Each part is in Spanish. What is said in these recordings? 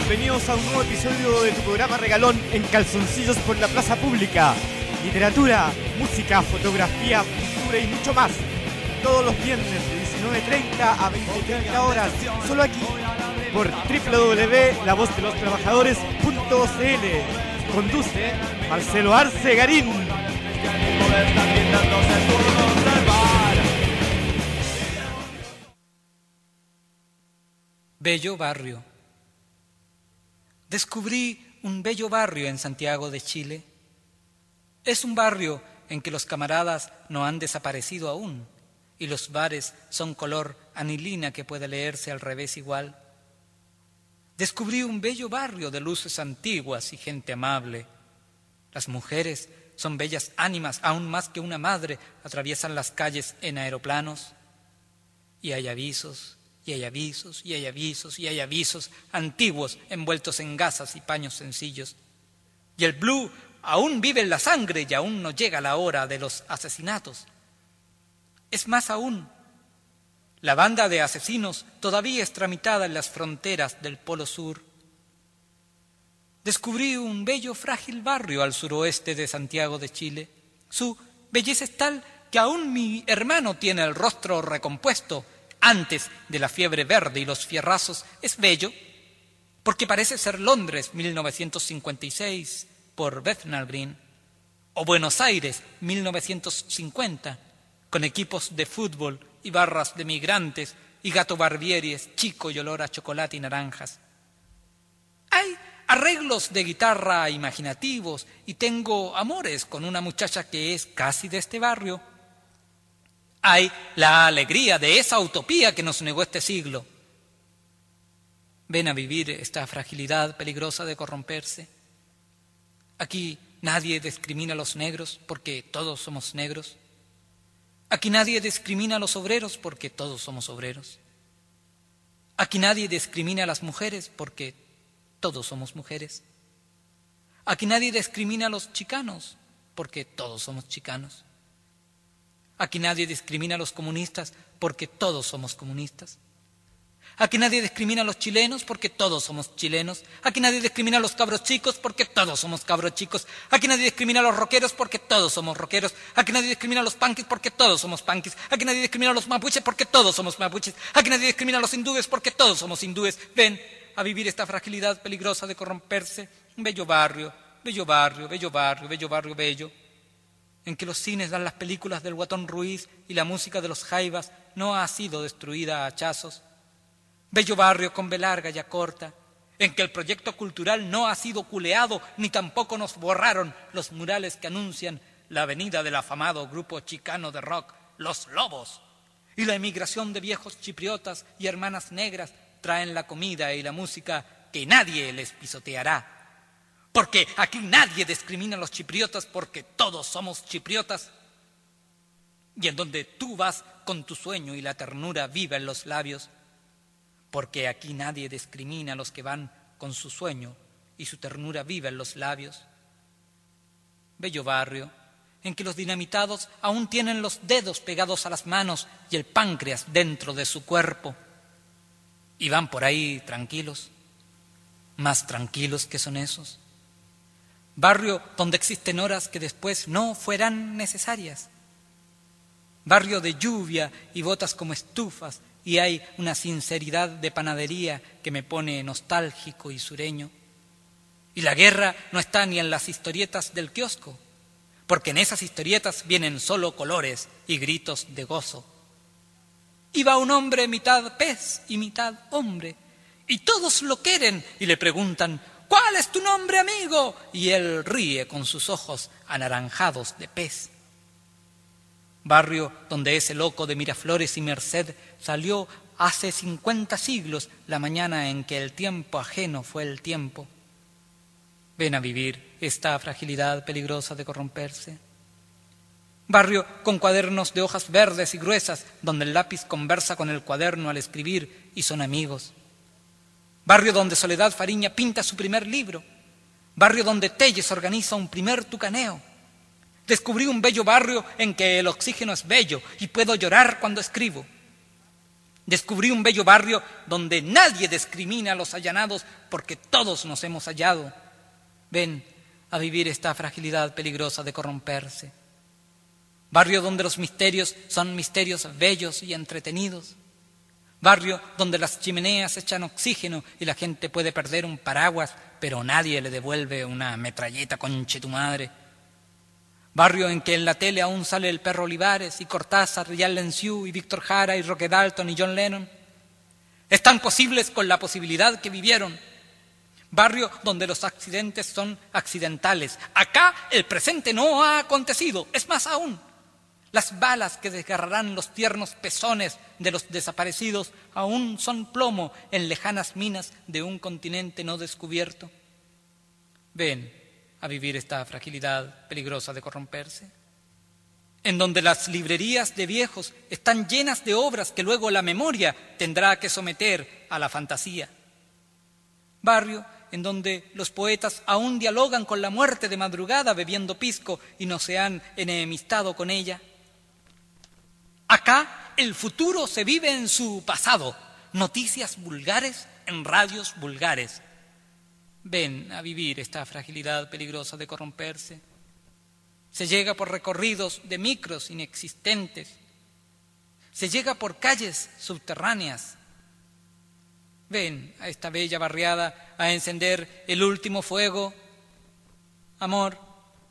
bienvenidos a un nuevo episodio de tu programa regalón en calzoncillos por la plaza pública. Literatura, música, fotografía, cultura y mucho más. Todos los viernes de 19:30 a 20:30 horas, solo aquí, por www.lavozdelostrabajadores.cl. Conduce Marcelo Arce Garín. Bello barrio. Descubrí un bello barrio en Santiago de Chile. Es un barrio en que los camaradas no han desaparecido aún y los bares son color anilina que puede leerse al revés igual. Descubrí un bello barrio de luces antiguas y gente amable. Las mujeres son bellas ánimas, aún más que una madre, atraviesan las calles en aeroplanos. Y hay avisos, y hay avisos, y hay avisos, y hay avisos antiguos envueltos en gasas y paños sencillos. Y el blue aún vive en la sangre y aún no llega la hora de los asesinatos. Es más aún, la banda de asesinos todavía es tramitada en las fronteras del Polo Sur. Descubrí un bello frágil barrio al suroeste de Santiago de Chile. Su belleza es tal que aún mi hermano tiene el rostro recompuesto antes de la fiebre verde y los fierrazos. Es bello porque parece ser Londres 1956 por Bethnal Green o Buenos Aires 1950 con equipos de fútbol y barras de migrantes y gato barbieries chico y olor a chocolate y naranjas. Hay arreglos de guitarra imaginativos y tengo amores con una muchacha que es casi de este barrio. Hay la alegría de esa utopía que nos negó este siglo. Ven a vivir esta fragilidad peligrosa de corromperse. Aquí nadie discrimina a los negros porque todos somos negros. Aquí nadie discrimina a los obreros porque todos somos obreros. Aquí nadie discrimina a las mujeres porque todos somos mujeres. Aquí nadie discrimina a los chicanos porque todos somos chicanos. Aquí nadie discrimina a los comunistas porque todos somos comunistas. Aquí nadie discrimina a los chilenos porque todos somos chilenos. Aquí nadie discrimina a los cabros chicos porque todos somos cabros chicos. Aquí nadie discrimina a los rockeros porque todos somos rockeros. Aquí nadie discrimina a los punkis porque todos somos punkis. Aquí nadie discrimina a los mapuches porque todos somos mapuches. Aquí nadie discrimina a los hindúes porque todos somos hindúes. Ven a vivir esta fragilidad peligrosa de corromperse. Un bello barrio, bello barrio, bello barrio, bello barrio, bello, en que los cines dan las películas del Guatón Ruiz y la música de los Jaivas no ha sido destruida a hachazos. Bello barrio con B larga y A corta, en que el proyecto cultural no ha sido culeado ni tampoco nos borraron los murales que anuncian la venida del afamado grupo chicano de rock Los Lobos. Y la emigración de viejos chipriotas y hermanas negras traen la comida y la música que nadie les pisoteará. Porque aquí nadie discrimina a los chipriotas porque todos somos chipriotas. Y en donde tú vas con tu sueño y la ternura viva en los labios, porque aquí nadie discrimina a los que van con su sueño y su ternura viva en los labios. Bello barrio, en que los dinamitados aún tienen los dedos pegados a las manos y el páncreas dentro de su cuerpo. Y van por ahí tranquilos, más tranquilos que son esos. Barrio donde existen horas que después no fueran necesarias. Barrio de lluvia y botas como estufas, y hay una sinceridad de panadería que me pone nostálgico y sureño. Y la guerra no está ni en las historietas del kiosco, porque en esas historietas vienen solo colores y gritos de gozo. Y va un hombre mitad pez y mitad hombre, y todos lo quieren y le preguntan: ¿cuál es tu nombre, amigo? Y él ríe con sus ojos anaranjados de pez. Barrio donde ese loco de Miraflores y Merced salió hace 50 siglos, la mañana en que el tiempo ajeno fue el tiempo. Ven a vivir esta fragilidad peligrosa de corromperse. Barrio con cuadernos de hojas verdes y gruesas, donde el lápiz conversa con el cuaderno al escribir y son amigos. Barrio donde Soledad Fariña pinta su primer libro. Barrio donde Telles organiza un primer tucaneo. Descubrí un bello barrio en que el oxígeno es bello y puedo llorar cuando escribo. Descubrí un bello barrio donde nadie discrimina a los allanados porque todos nos hemos hallado. Ven a vivir esta fragilidad peligrosa de corromperse. Barrio donde los misterios son misterios bellos y entretenidos. Barrio donde las chimeneas echan oxígeno y la gente puede perder un paraguas, pero nadie le devuelve una metralleta, conche tu madre. Barrio en que en la tele aún sale el perro Olivares y Cortázar y Allen Siu y Víctor Jara y Roque Dalton y John Lennon. Están posibles con la posibilidad que vivieron. Barrio donde los accidentes son accidentales. Acá el presente no ha acontecido, es más aún. Las balas que desgarrarán los tiernos pezones de los desaparecidos aún son plomo en lejanas minas de un continente no descubierto. Ven a vivir esta fragilidad peligrosa de corromperse, en donde las librerías de viejos están llenas de obras que luego la memoria tendrá que someter a la fantasía. Barrio en donde los poetas aún dialogan con la muerte de madrugada bebiendo pisco y no se han enemistado con ella. Acá el futuro se vive en su pasado, noticias vulgares en radios vulgares. Ven a vivir esta fragilidad peligrosa de corromperse. Se llega por recorridos de micros inexistentes. Se llega por calles subterráneas. Ven a esta bella barriada a encender el último fuego. Amor.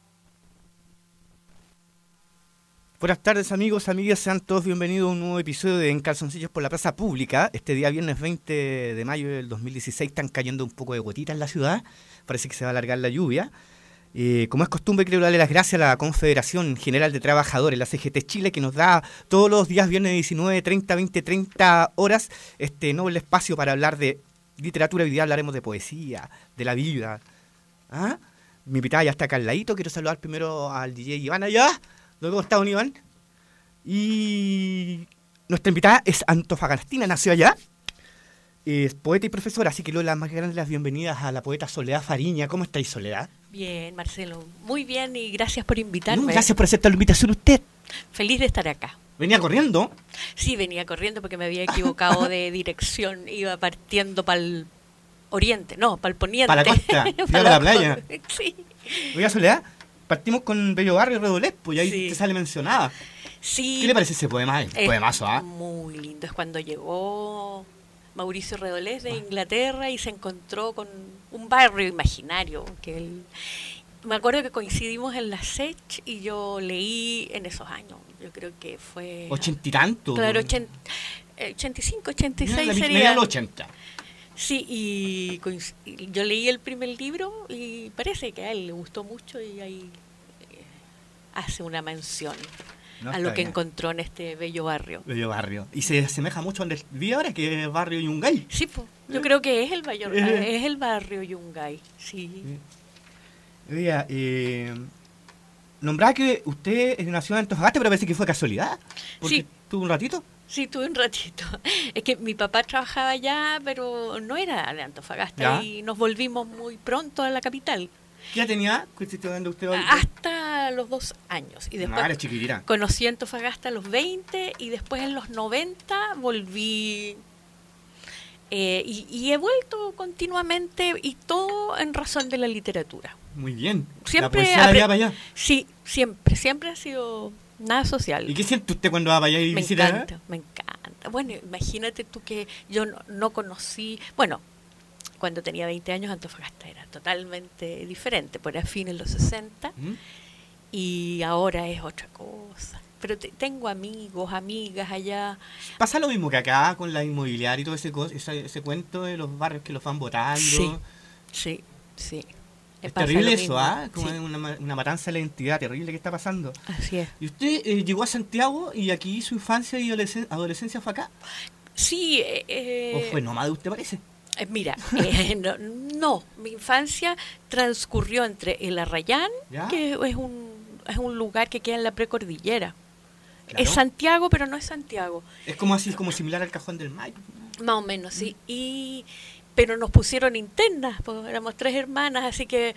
Buenas tardes, amigos, amigas, sean todos bienvenidos a un nuevo episodio de En Calzoncillos por la Plaza Pública. Este día viernes 20 de mayo del 2016 están cayendo un poco de gotitas en la ciudad, parece que se va a alargar la lluvia. Como es costumbre, quiero darle las gracias a la Confederación General de Trabajadores, la CGT Chile, que nos da todos los días viernes 19:30, 20:30 horas este noble espacio para hablar de literatura. Hoy día hablaremos de poesía, de la vida. ¿Ah? Mi invitada ya está acá al ladito, quiero saludar primero al DJ Iván allá. ¿Cómo está, don Iván? Y nuestra invitada es antofagastina, nació allá. Es poeta y profesora, así que le doy las más grandes las bienvenidas a la poeta Soledad Fariña. ¿Cómo estáis, Soledad? Bien, Marcelo. Muy bien y gracias por invitarme. Gracias por aceptar la invitación usted. Feliz de estar acá. ¿Venía corriendo? Sí, venía corriendo porque me había equivocado de dirección. Iba partiendo para el oriente, no, para el poniente. Para la costa, para la playa. Sí. Oiga, Soledad, partimos con Bello Barrio Redolés, pues ahí Sí. te sale mencionada. Sí. ¿Qué le parece ese poema? Poemazo, ¿ah? Muy lindo. Es cuando llegó Mauricio Redolés de Inglaterra y se encontró con un barrio imaginario. Me acuerdo que coincidimos en la SECH y yo leí en esos años. Yo creo que fue... 80 y tanto. Claro, 85, 86 Media sería. del 80. Sí, y yo leí el primer libro y parece que a él le gustó mucho y ahí hace una mención a lo que encontró en este bello barrio. Bello Barrio. Y se asemeja mucho a donde vive ahora, que es Barrio Yungay. Sí, pues, yo creo que es el barrio Yungay, sí. Oiga, nombraba que usted nació en Antofagasta, pero parece que fue casualidad. Porque Sí. tuvo un ratito. Sí, tuve un ratito. Es que mi papá trabajaba allá, pero no era de Antofagasta ¿Ya? y nos volvimos muy pronto a la capital. ¿Qué edad tenía? ¿Qué está dando usted hoy? Hasta los 2 años. Y después Era chiquitita. conocí Antofagasta a los 20 y después en los 90 volví. Y he vuelto continuamente y todo en razón de la literatura. Muy bien. Siempre la poesía la lleva para allá. Sí, siempre ha sido nada social. ¿Y qué siente usted cuando va para allá y Me visita? encanta, me encanta. Bueno, imagínate tú que yo no conocí, bueno, cuando tenía 20 años Antofagasta era totalmente diferente, por a fines de los 60 y ahora es otra cosa. Pero tengo amigos, amigas allá. Pasa lo mismo que acá con la inmobiliaria y todo ese cuento de los barrios que los van votando. Sí. Es Pasa terrible lo eso, mismo. ¿ah? Como Sí, una matanza de la identidad terrible que está pasando. así es. ¿Y usted llegó a Santiago y aquí su infancia y adolescencia fue acá? Sí. ¿O fue nómada, usted parece? Mira, no, mi infancia transcurrió entre el Arrayán, ¿Ya? que es un lugar que queda en la precordillera. Claro. Es Santiago, pero no es Santiago. Es como así, como similar al Cajón del Maipo. Más o menos, sí. Pero nos pusieron internas, pues éramos 3 hermanas, así que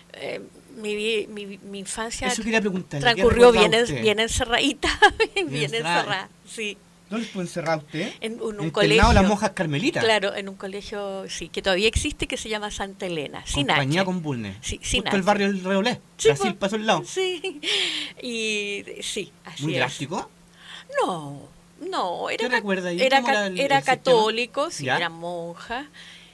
mi infancia Eso quería preguntarle. transcurrió ¿qué recuerda usted? bien encerradita, bien encerrada. encerrada, sí. ¿Dónde estuvo encerrado usted? En un Internado colegio. Las Monjas Carmelitas. Claro, en un colegio, sí, que todavía existe, que se llama Santa Elena, sin Compañía H. con Bulnes. Sí, sin Justo el H. barrio del Reolé. Sí, Brasil pues, pasó al lado. Sí, y sí, así Muy es. drástico. No, ¿Qué recuerda ahí? era, ¿Cómo era el era sistema? católico, sí, ¿Ya? era monja.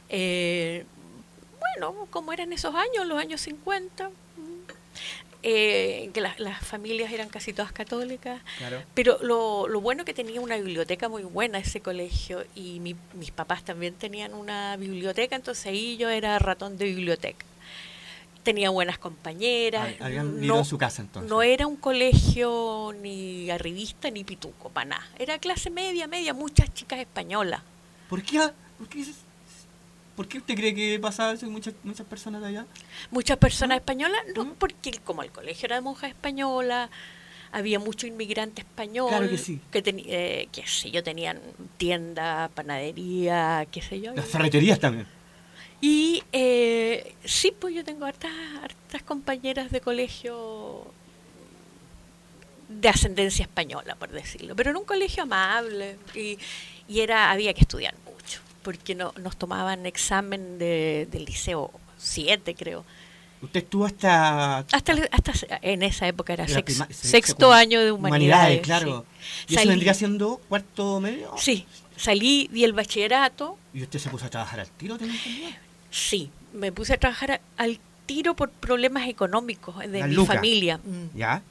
Bueno, como eran esos años, los años 50, que las familias eran casi todas católicas. Claro. Pero lo bueno que tenía una biblioteca muy buena ese colegio, y mis papás también tenían una biblioteca, entonces ahí yo era ratón de biblioteca. Tenía buenas compañeras. Habían vivido en su casa entonces. No era un colegio ni arribista ni pituco, para nada. Era clase media, muchas chicas españolas. ¿Por qué? ¿Por qué usted cree que pasaba eso? Muchas personas de allá. Muchas personas españolas, no, porque como el colegio era de monjas españolas, había mucho inmigrante español. Claro que sí. Qué sé yo, tenían tienda, panadería, qué sé yo. Las ferreterías también. Y sí, pues yo tengo hartas compañeras de colegio de ascendencia española, por decirlo, pero en un colegio amable, y había que estudiar mucho, porque nos tomaban examen del liceo 7, creo. Usted estuvo hasta En esa época era la sexto año de humanidades. claro. Sí. ¿Y eso vendría siendo cuarto medio? Sí, salí, di el bachillerato. ¿Y usted se puso a trabajar al tiro? ¿Tenía entendido? Sí, me puse a trabajar al tiro por problemas económicos de La mi luca. familia. ¿Ya?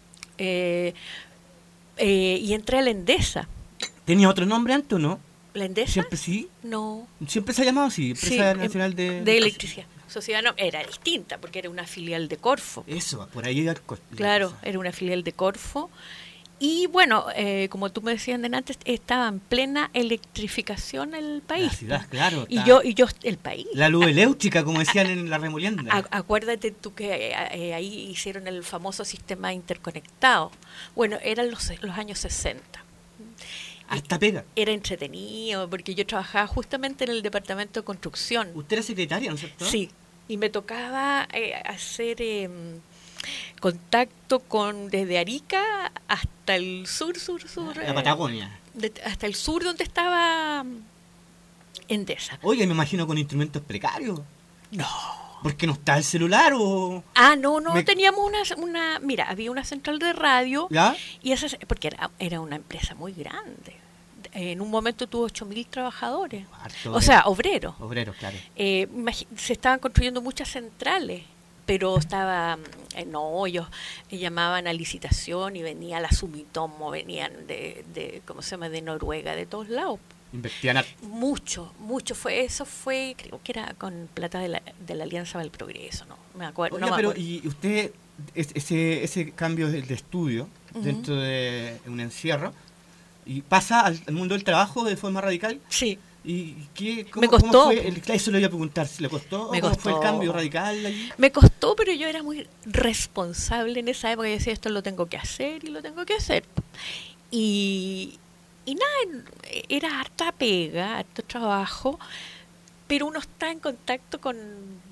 Y entré a la Endesa. ¿Tenía otro nombre antes o no? ¿La Endesa? ¿Siempre sí? No. ¿Siempre se ha llamado así? Empresa Nacional de Electricidad. Sociedad no, era distinta, porque era una filial de Corfo. Eso, por ahí era el Claro, era una filial de Corfo. Y bueno, como tú me decías antes, estaba en plena electrificación el país. La ciudad, claro. Y yo, el país. La luz eléctrica, como decían en la remolienda. Acuérdate tú que ahí hicieron el famoso sistema interconectado. Bueno, eran los años 60. Harta pega. Era entretenido, porque yo trabajaba justamente en el departamento de construcción. ¿Usted era secretaria, no es cierto? Sí, y me tocaba hacer contacto desde Arica hasta el sur. La Patagonia. Hasta el sur donde estaba Endesa. Oye, me imagino con instrumentos precarios. No. ¿Porque no está el celular o...? No, teníamos mira, había una central de radio. ¿Ya? Y porque era una empresa muy grande. En un momento tuvo 8.000 trabajadores. Harto Obreros. Obreros, claro. Se estaban construyendo muchas centrales, pero ellos llamaban a licitación y venía la Sumitomo, venían de ¿cómo se llama?, de Noruega, de todos lados. Investían Mucho, eso fue, creo que era con plata de la Alianza del Progreso, no me acuerdo. Oiga, pero ¿y usted, ese cambio de estudio dentro de un encierro, y pasa al mundo del trabajo de forma radical? Sí. ¿Y me costó. ¿Cómo fue? Eso le iba a preguntar, ¿si le costó? ¿Cómo fue el cambio radical allí? Me costó, pero yo era muy responsable en esa época. Yo decía, esto lo tengo que hacer y lo tengo que hacer. Y nada, era harta pega, harto trabajo, pero uno está en contacto con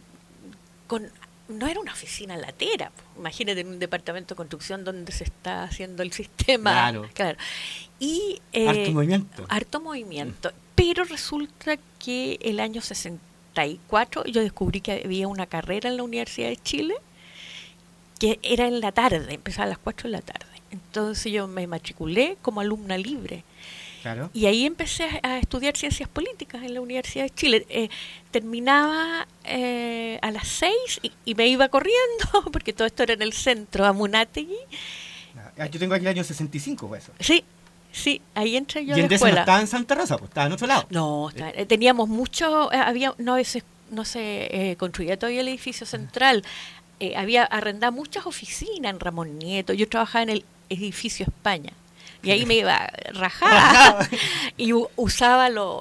no era una oficina latera, imagínate, en un departamento de construcción donde se está haciendo el sistema. Claro. Y harto movimiento. Pero resulta que el año 64 yo descubrí que había una carrera en la Universidad de Chile que era en la tarde, empezaba a las 4 de la tarde. Entonces yo me matriculé como alumna libre. Claro. Y ahí empecé a estudiar ciencias políticas en la Universidad de Chile. Terminaba a las 6 y me iba corriendo, porque todo esto era en el centro, a Munátegui. Yo tengo aquí el año 65, pues eso. Sí, ahí entré yo a la escuela. ¿Y Endesa no estaba en Santa Rosa, pues estaba en otro lado? No, teníamos mucho, no se construía todavía el edificio central. Había arrendado muchas oficinas en Ramón Nieto. Yo trabajaba en el edificio España. Y ahí me iba rajada y usaba los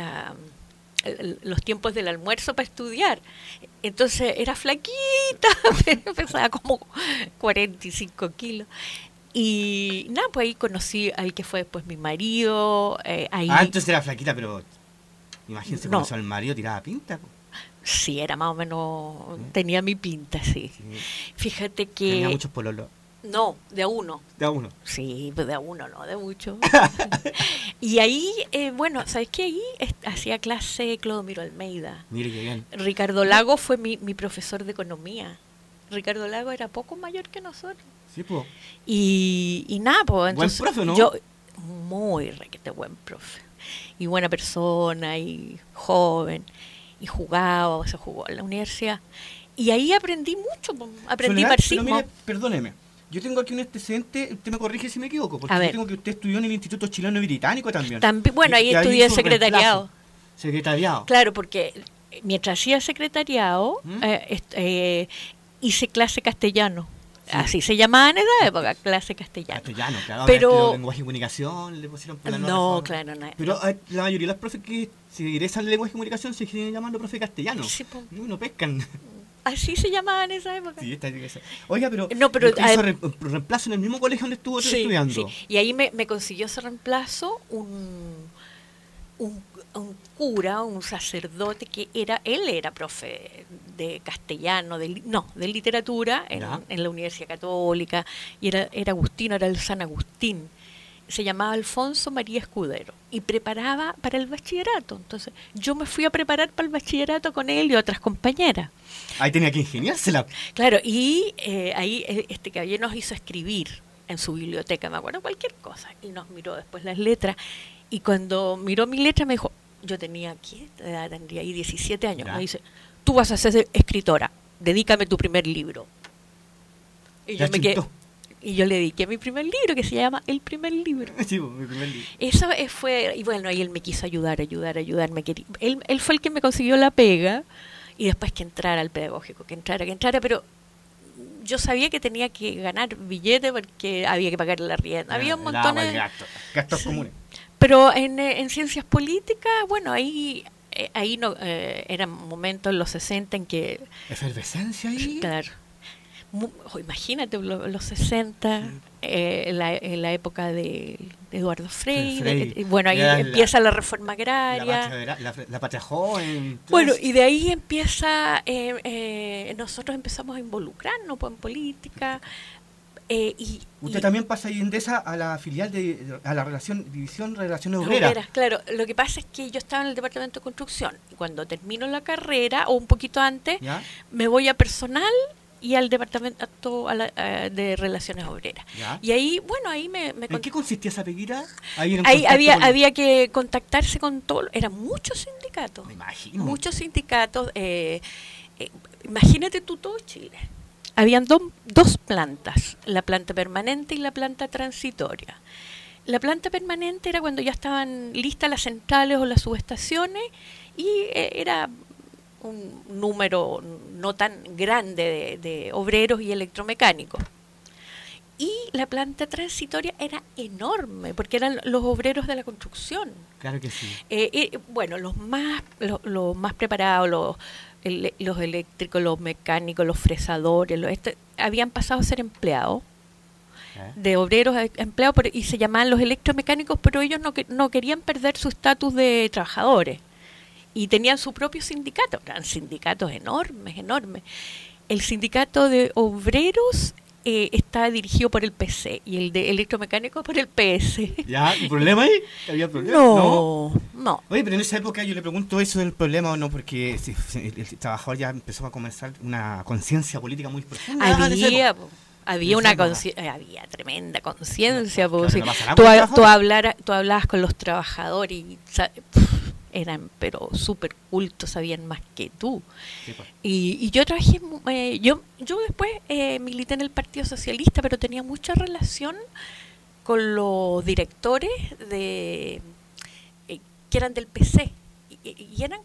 tiempos del almuerzo para estudiar. Entonces era flaquita, pesaba como 45 kilos. Y nada, pues ahí conocí al que fue después mi marido. Antes era flaquita, pero imagínense cuando el marido tiraba pinta. Sí, era más o menos, tenía mi pinta, sí. Fíjate que... Tenía muchos pololos. No, de a uno. De a uno. Sí, pues de a uno, no, de mucho. Y ahí, bueno, ¿sabes qué? Ahí hacía clase Clodomiro Almeida. Mire qué bien. Ricardo Lago fue mi profesor de economía. Ricardo Lago era poco mayor que nosotros. Sí, pues. Y nada, pues entonces... Buen profe, ¿no? Yo, muy requete buen profe. Y buena persona, y joven, y jugaba, se jugó en la universidad. Y ahí aprendí mucho, pues, aprendí Soledad, marxismo. pero mire, perdóneme. Yo tengo aquí un antecedente, usted me corrige si me equivoco, porque A yo ver. tengo que usted estudió en el Instituto Chileno y Británico también. Bueno, ahí Y estudié hizo secretariado. reemplazo. Secretariado. Claro, porque mientras hacía secretariado, hice clase castellano. Sí. Así se llamaba en esa época, clase castellano. Castellano, claro. Pero- Pero lenguaje y comunicación le pusieron por la nueva No, reforma. claro, no. Pero la mayoría de los profes que se egresan de lenguaje y comunicación se siguen llamando profe castellano. Sí, po. No pescan. Así se llamaba en esa época. Sí, oiga, pero, No, pero, hizo reemplazo en el mismo colegio donde estuvo Sí, estudiando. sí. Y ahí me consiguió ese reemplazo un cura, un sacerdote que él era profe de castellano, de literatura Ya. en la Universidad Católica, y era agustino, era el San Agustín. Se llamaba Alfonso María Escudero y preparaba para el bachillerato. Entonces yo me fui a preparar para el bachillerato con él y otras compañeras. Ahí tenía que ingeniársela. Claro, y ahí este caballero nos hizo escribir en su biblioteca, me acuerdo, cualquier cosa, y nos miró después las letras, y cuando miró mi letra me dijo, yo tenía, ¿qué edad tendría ahí? 17 años, Ya. me dice, tú vas a ser escritora, dedícame tu primer libro. Y Ya yo me quedé, chintó. y yo le dediqué mi primer libro, que se llama El primer libro. Sí, pues, mi primer libro. Eso fue, y bueno, ahí él me quiso ayudarme. Él fue el que me consiguió la pega, y después que entrara al pedagógico, que entrara, pero yo sabía que tenía que ganar billete porque había que pagar la rienda. Había un montón de... gastos Sí. comunes. Pero en ciencias políticas, bueno, ahí no eran momentos en los 60 en que, Efervescencia ahí. claro, imagínate los 60, en la época de Eduardo Freire, Freire. bueno, ahí Era empieza la reforma agraria. La patria joven. Bueno, entonces, y de ahí empieza, nosotros empezamos a involucrarnos pues, en política. usted también pasa ahí en Endesa a la filial a la división Relaciones Las Obreras. obreras, claro. Lo que pasa es que yo estaba en el departamento de construcción y cuando termino la carrera, o un poquito antes, ¿Ya? me voy a personal y al departamento de Relaciones Obreras. ¿Ya? Y ahí, bueno, ahí ¿En qué consistía esa peguita? Ahí, en ahí contacto con- había que contactarse con todo, eran muchos sindicatos. Me imagino. Muchos sindicatos. Imagínate tú todo Chile. Habían dos plantas, la planta permanente y la planta transitoria. La planta permanente era cuando ya estaban listas las centrales o las subestaciones y era un número no tan grande de obreros y electromecánicos. Y la planta transitoria era enorme, porque eran los obreros de la construcción. Claro que sí. Bueno, los más preparados, los eléctricos, los mecánicos, los fresadores, habían pasado a ser empleados, de obreros a empleados, y se llamaban los electromecánicos, pero ellos no querían perder su estatus de trabajadores. Y tenían su propio sindicato, eran sindicatos enormes. El sindicato de obreros estaba dirigido por el PC y el de electromecánicos por el PS. ¿Ya? ¿Y problema ahí? ¿Había problema? No. Oye, pero en esa época yo le pregunto eso del problema o no, porque el trabajador ya empezó a comenzar una conciencia política muy profunda. en esa época. Había había tremenda conciencia. Claro, Sí. no pasa nada con los Tú hablabas con los trabajadores y eran pero súper cultos, sabían más que tú. Sí, pues. Y yo trabajé, yo después milité en el Partido Socialista, pero tenía mucha relación con los directores que eran del PC. Y eran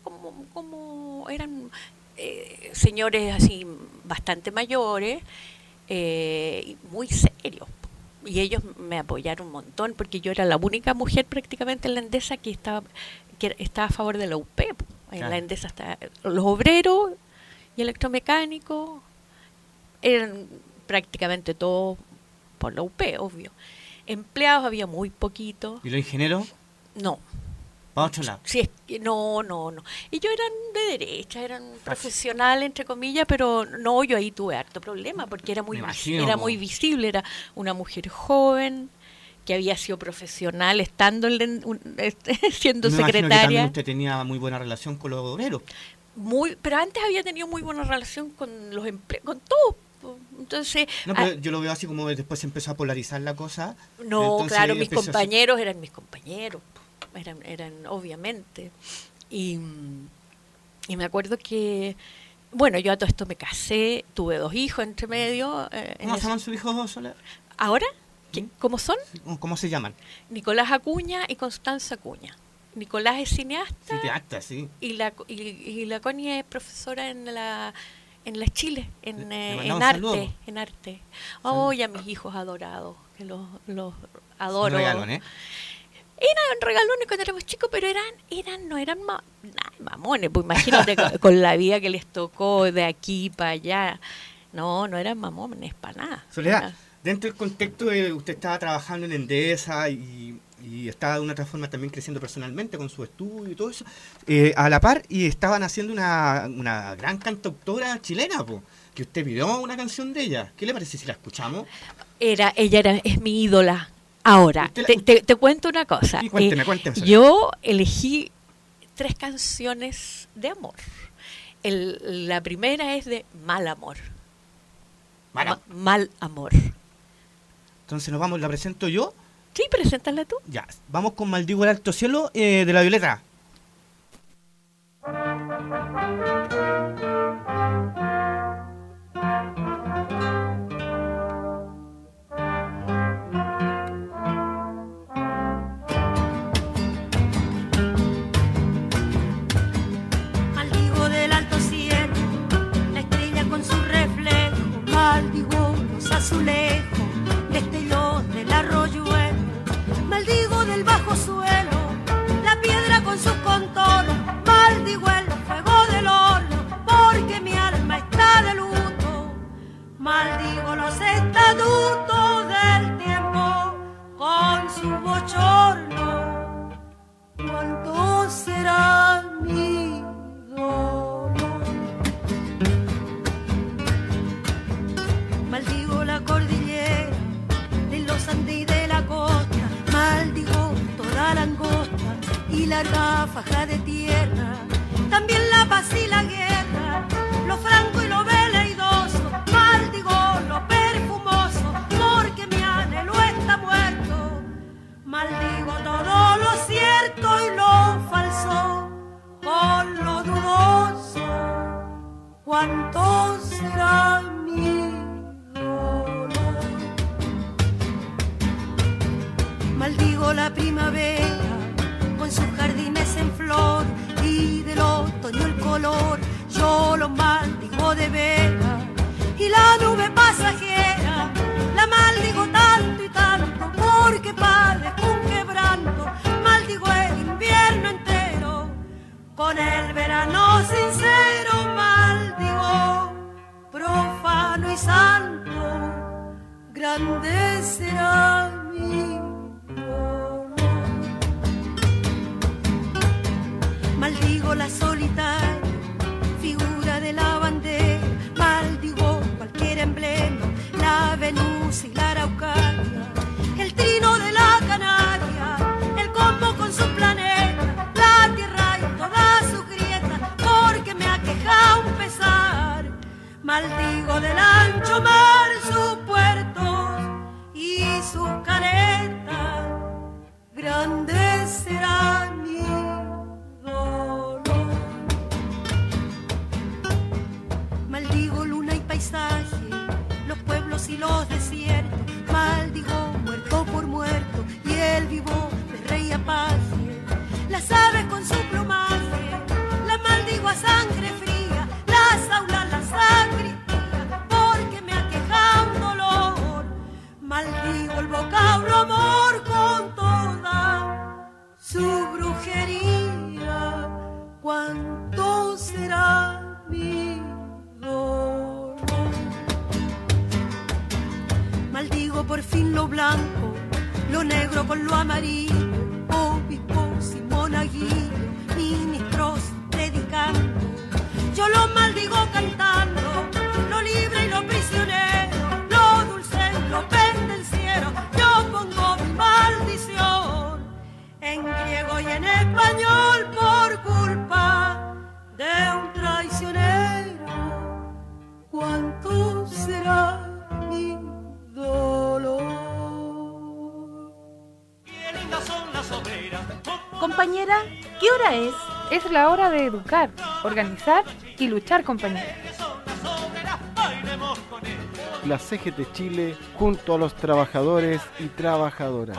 eran señores así bastante mayores, muy serios. Y ellos me apoyaron un montón, porque yo era la única mujer prácticamente en la Endesa que estaba a favor de la UP. En Claro. la Endesa está los obreros y electromecánicos, eran prácticamente todos por la UP, obvio. Empleados había muy poquito. ¿Y los ingenieros? No, para otro lado. Si es que no. Ellos eran de derecha, eran profesionales, entre comillas, pero no, yo ahí tuve harto problema porque era muy visible, era una mujer joven que había sido profesional estando siendo Me secretaria. imagino que también usted tenía muy buena relación con los obreros. Pero antes había tenido muy buena relación con los con todos. Entonces, no, pero yo lo veo así como después se empezó a polarizar la cosa. No, entonces, claro, mis compañeros eran mis compañeros, eran obviamente. Y me acuerdo que, bueno, yo a todo esto me casé, tuve 2 hijos entre medio. ¿Cómo se llaman sus hijos, Soledad? ¿Ahora? ¿Cómo son? ¿Cómo se llaman? Nicolás Acuña y Constanza Acuña. Nicolás es cineasta. Cineasta, sí. Y la Connie es profesora en la Chile, en arte. Oh, ya mis hijos adorados, que los adoro. Son regalones. Eran regalones cuando éramos chicos, pero no eran mamones, pues imagínate con la vida que les tocó de aquí para allá. No eran mamones para nada. Soledad, dentro del contexto de usted estaba trabajando en Endesa y estaba de una otra forma también creciendo personalmente con su estudio y todo eso, a la par, y estaban haciendo una gran cantautora chilena, que usted pidió una canción de ella. ¿Qué le parece si la escuchamos? Ella es mi ídola. Ahora, te cuento una cosa. Sí, cuénteme. Yo elegí 3 canciones de amor. La primera es de Mal Amor. Mal Amor. Entonces la presento yo. Sí, preséntala tú. Ya, vamos con Maldigo el alto cielo de La Violeta. Maldigo del alto cielo, la estrella con su reflejo, maldigo los azulejos, destellos del arroyuelo. Maldigo del bajo suelo, la piedra con sus contornos. Maldigo el fuego del horno, porque mi alma está de luto. Maldigo los estatutos del tiempo con su bochorno. ¿Cuánto será mi dolor? Maldigo la cordillera de los Andes y de la costa. Maldigo toda la angosta y larga faja de tierra, también la paz y la guerra, lo franco y lo veleidoso. Maldigo lo perfumoso, porque mi anhelo está muerto. Maldigo todo lo cierto y lo falso con lo dudoso. ¿Cuánto será mi dolor? Maldigo la primavera con sus jardines en flor y del otoño el color. Yo lo maldigo de veras y la nube pasajera la maldigo tanto y tanto, porque padezco un quebranto. Maldigo el invierno entero con el verano sincero. Maldigo profano y santo, grande será mi dolor. Maldigo la solitaria figura de la bandera. Maldigo cualquier emblema, la Venus y la Araucaria, el trino de la Canaria, el combo con su planeta, la tierra y todas sus grietas, porque me aqueja un pesar. Maldigo del ancho mar sus puertos y sus caretas, grande será mi dolor. Maldigo luna y paisaje, los pueblos y los desiertos. Maldigo muerto por muerto y el vivo de rey apaje. Las aves con su plumaje, la maldigo a sangre fría, las aulas, la sacristía, porque me aqueja un dolor. Maldigo el vocablo amor con toda su brujería. ¿Cuánto será mi dolor? Maldigo por fin lo blanco, lo negro con lo amarillo, obispos y monaguillos. en español por culpa de un traicionero. ¿Cuánto será mi dolor? Compañera, ¿qué hora es? Es la hora de educar, organizar y luchar, compañera. La CGT Chile junto a los trabajadores y trabajadoras.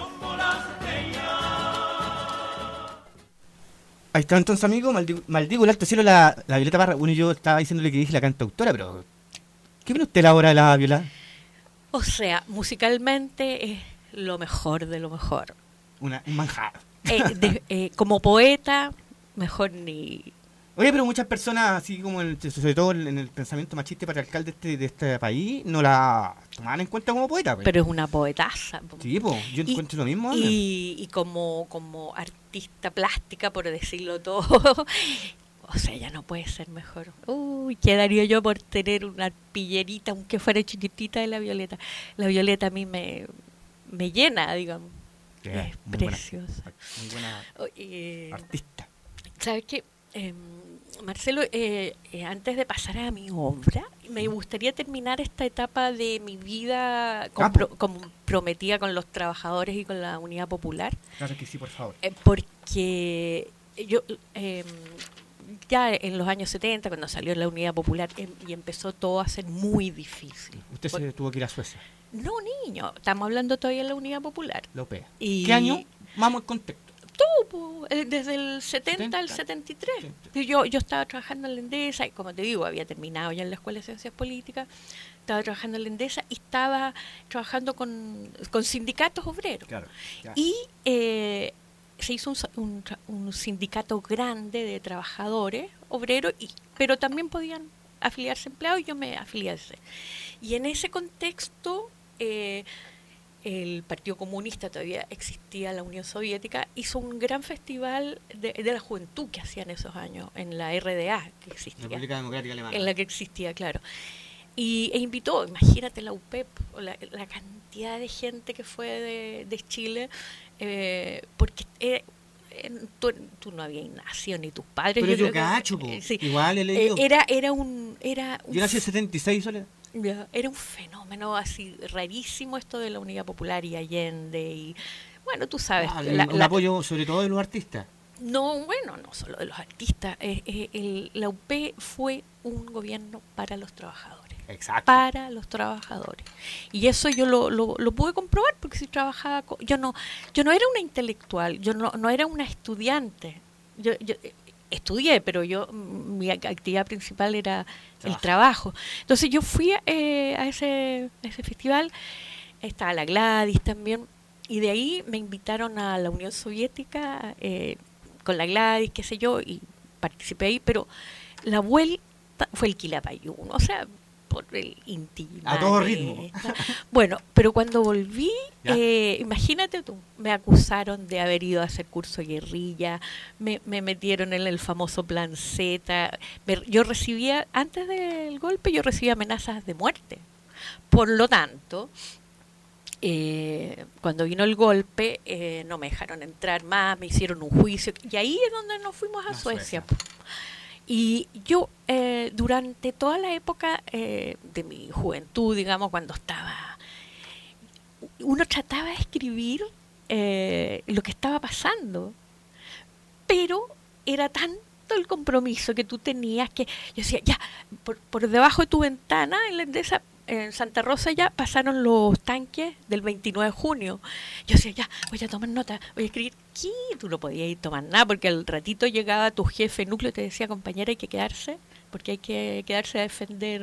Ahí está entonces, amigo, maldigo el alto cielo, la Violeta Parra. Bueno, yo estaba diciéndole que dije la cantautora, pero ¿qué viene usted la hora de la Viola? O sea, musicalmente es lo mejor de lo mejor. Un manjar. Como poeta, mejor ni... Oye, pero muchas personas, así como sobre todo en el pensamiento machista y patriarcal de este país, no la tomaban en cuenta como poeta. Pues. Pero es una poetaza. Sí, pues, yo encuentro lo mismo. Y como artista plástica, por decirlo todo, o sea, ya no puede ser mejor. Uy, quedaría yo por tener una pillerita, aunque fuera chiquitita, de la Violeta. La Violeta a mí me llena, digamos. Es preciosa. Muy buena artista. ¿Sabes qué? Marcelo, antes de pasar a mi obra, me gustaría terminar esta etapa de mi vida comprometida con los trabajadores y con la Unidad Popular. Claro que sí, por favor. Porque yo, ya en los años 70, cuando salió la Unidad Popular y empezó todo a ser muy difícil. ¿Usted se tuvo que ir a Suecia? No, niño, estamos hablando todavía de la Unidad Popular. La UPEA. ¿Qué año? Vamos al contexto. Desde el 70 al 73. Yo estaba trabajando en la Endesa, y como te digo, había terminado ya en la Escuela de Ciencias Políticas, estaba trabajando en la Endesa y estaba trabajando con sindicatos obreros. Claro, y se hizo un sindicato grande de trabajadores obreros, pero también podían afiliarse empleados, y yo me afilié a ese. Y en ese contexto... el Partido Comunista, todavía existía la Unión Soviética, hizo un gran festival de la juventud que hacían esos años en la RDA, que existía. República Democrática Alemana. En la que existía, claro. E invitó, imagínate la UPEP, la cantidad de gente que fue de Chile, porque tú no habías nacido, ni tus padres. Pero yo cacho, sí. Igual he leído. Era un yo nací en 76, Soledad. Era un fenómeno así rarísimo esto de la Unidad Popular y Allende, y bueno, tú sabes. El apoyo sobre todo de los artistas. No, bueno, no solo de los artistas. La UP fue un gobierno para los trabajadores. Exacto. Para los trabajadores. Y eso yo lo pude comprobar, porque si trabajaba... Yo no era una intelectual, yo no era una estudiante. Yo estudié, pero mi actividad principal era el trabajo. Entonces yo fui a ese festival, estaba la Gladys también, y de ahí me invitaron a la Unión Soviética con la Gladys, qué sé yo, y participé ahí, pero la vuelta fue el Quilapayún, o sea, por el Inti. A todo ritmo. Bueno, pero cuando volví, imagínate tú, me acusaron de haber ido a hacer curso de guerrilla, me metieron en el famoso plan Z. Yo recibía, antes del golpe, yo recibía amenazas de muerte. Por lo tanto, cuando vino el golpe, no me dejaron entrar más, me hicieron un juicio, y ahí es donde nos fuimos a Suecia. Y yo, durante toda la época de mi juventud, digamos, cuando uno trataba de escribir lo que estaba pasando, pero era tanto el compromiso que tú tenías que, yo decía, ya, por debajo de tu ventana, en la Endesa, en Santa Rosa, ya pasaron los tanques del 29 de junio. Yo decía, ya, voy a tomar nota, voy a escribir. ¿Qué? Tú no podías ir tomar nada, porque al ratito llegaba tu jefe núcleo y te decía, compañera, hay que quedarse, porque hay que quedarse a defender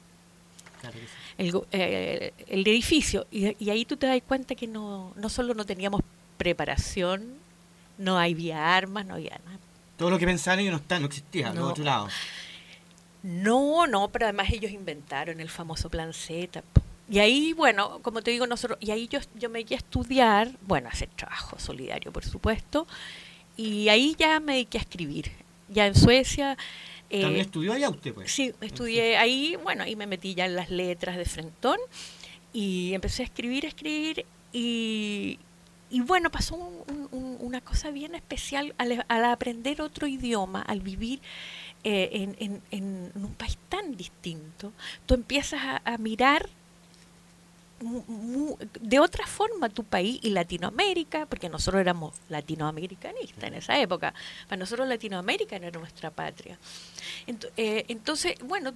el edificio. Y ahí tú te das cuenta que no solo no teníamos preparación, no había armas, no había nada. Todo lo que pensaban ellos no existía, no, otro lado. No, pero además ellos inventaron el famoso plan Z. Y ahí, bueno, como te digo, y ahí yo me dediqué a estudiar, bueno, a hacer trabajo solidario, por supuesto, y ahí ya me dediqué a escribir. Ya en Suecia... ¿También estudió allá usted, pues? Sí, estudié ahí, bueno, y me metí ya en las letras de frentón, y empecé a escribir, y Y bueno, pasó una cosa bien especial al aprender otro idioma, al vivir en un país tan distinto. Tú empiezas a mirar de otra forma tu país y Latinoamérica, porque nosotros éramos latinoamericanistas en esa época. Para nosotros Latinoamérica era nuestra patria. Entonces, bueno,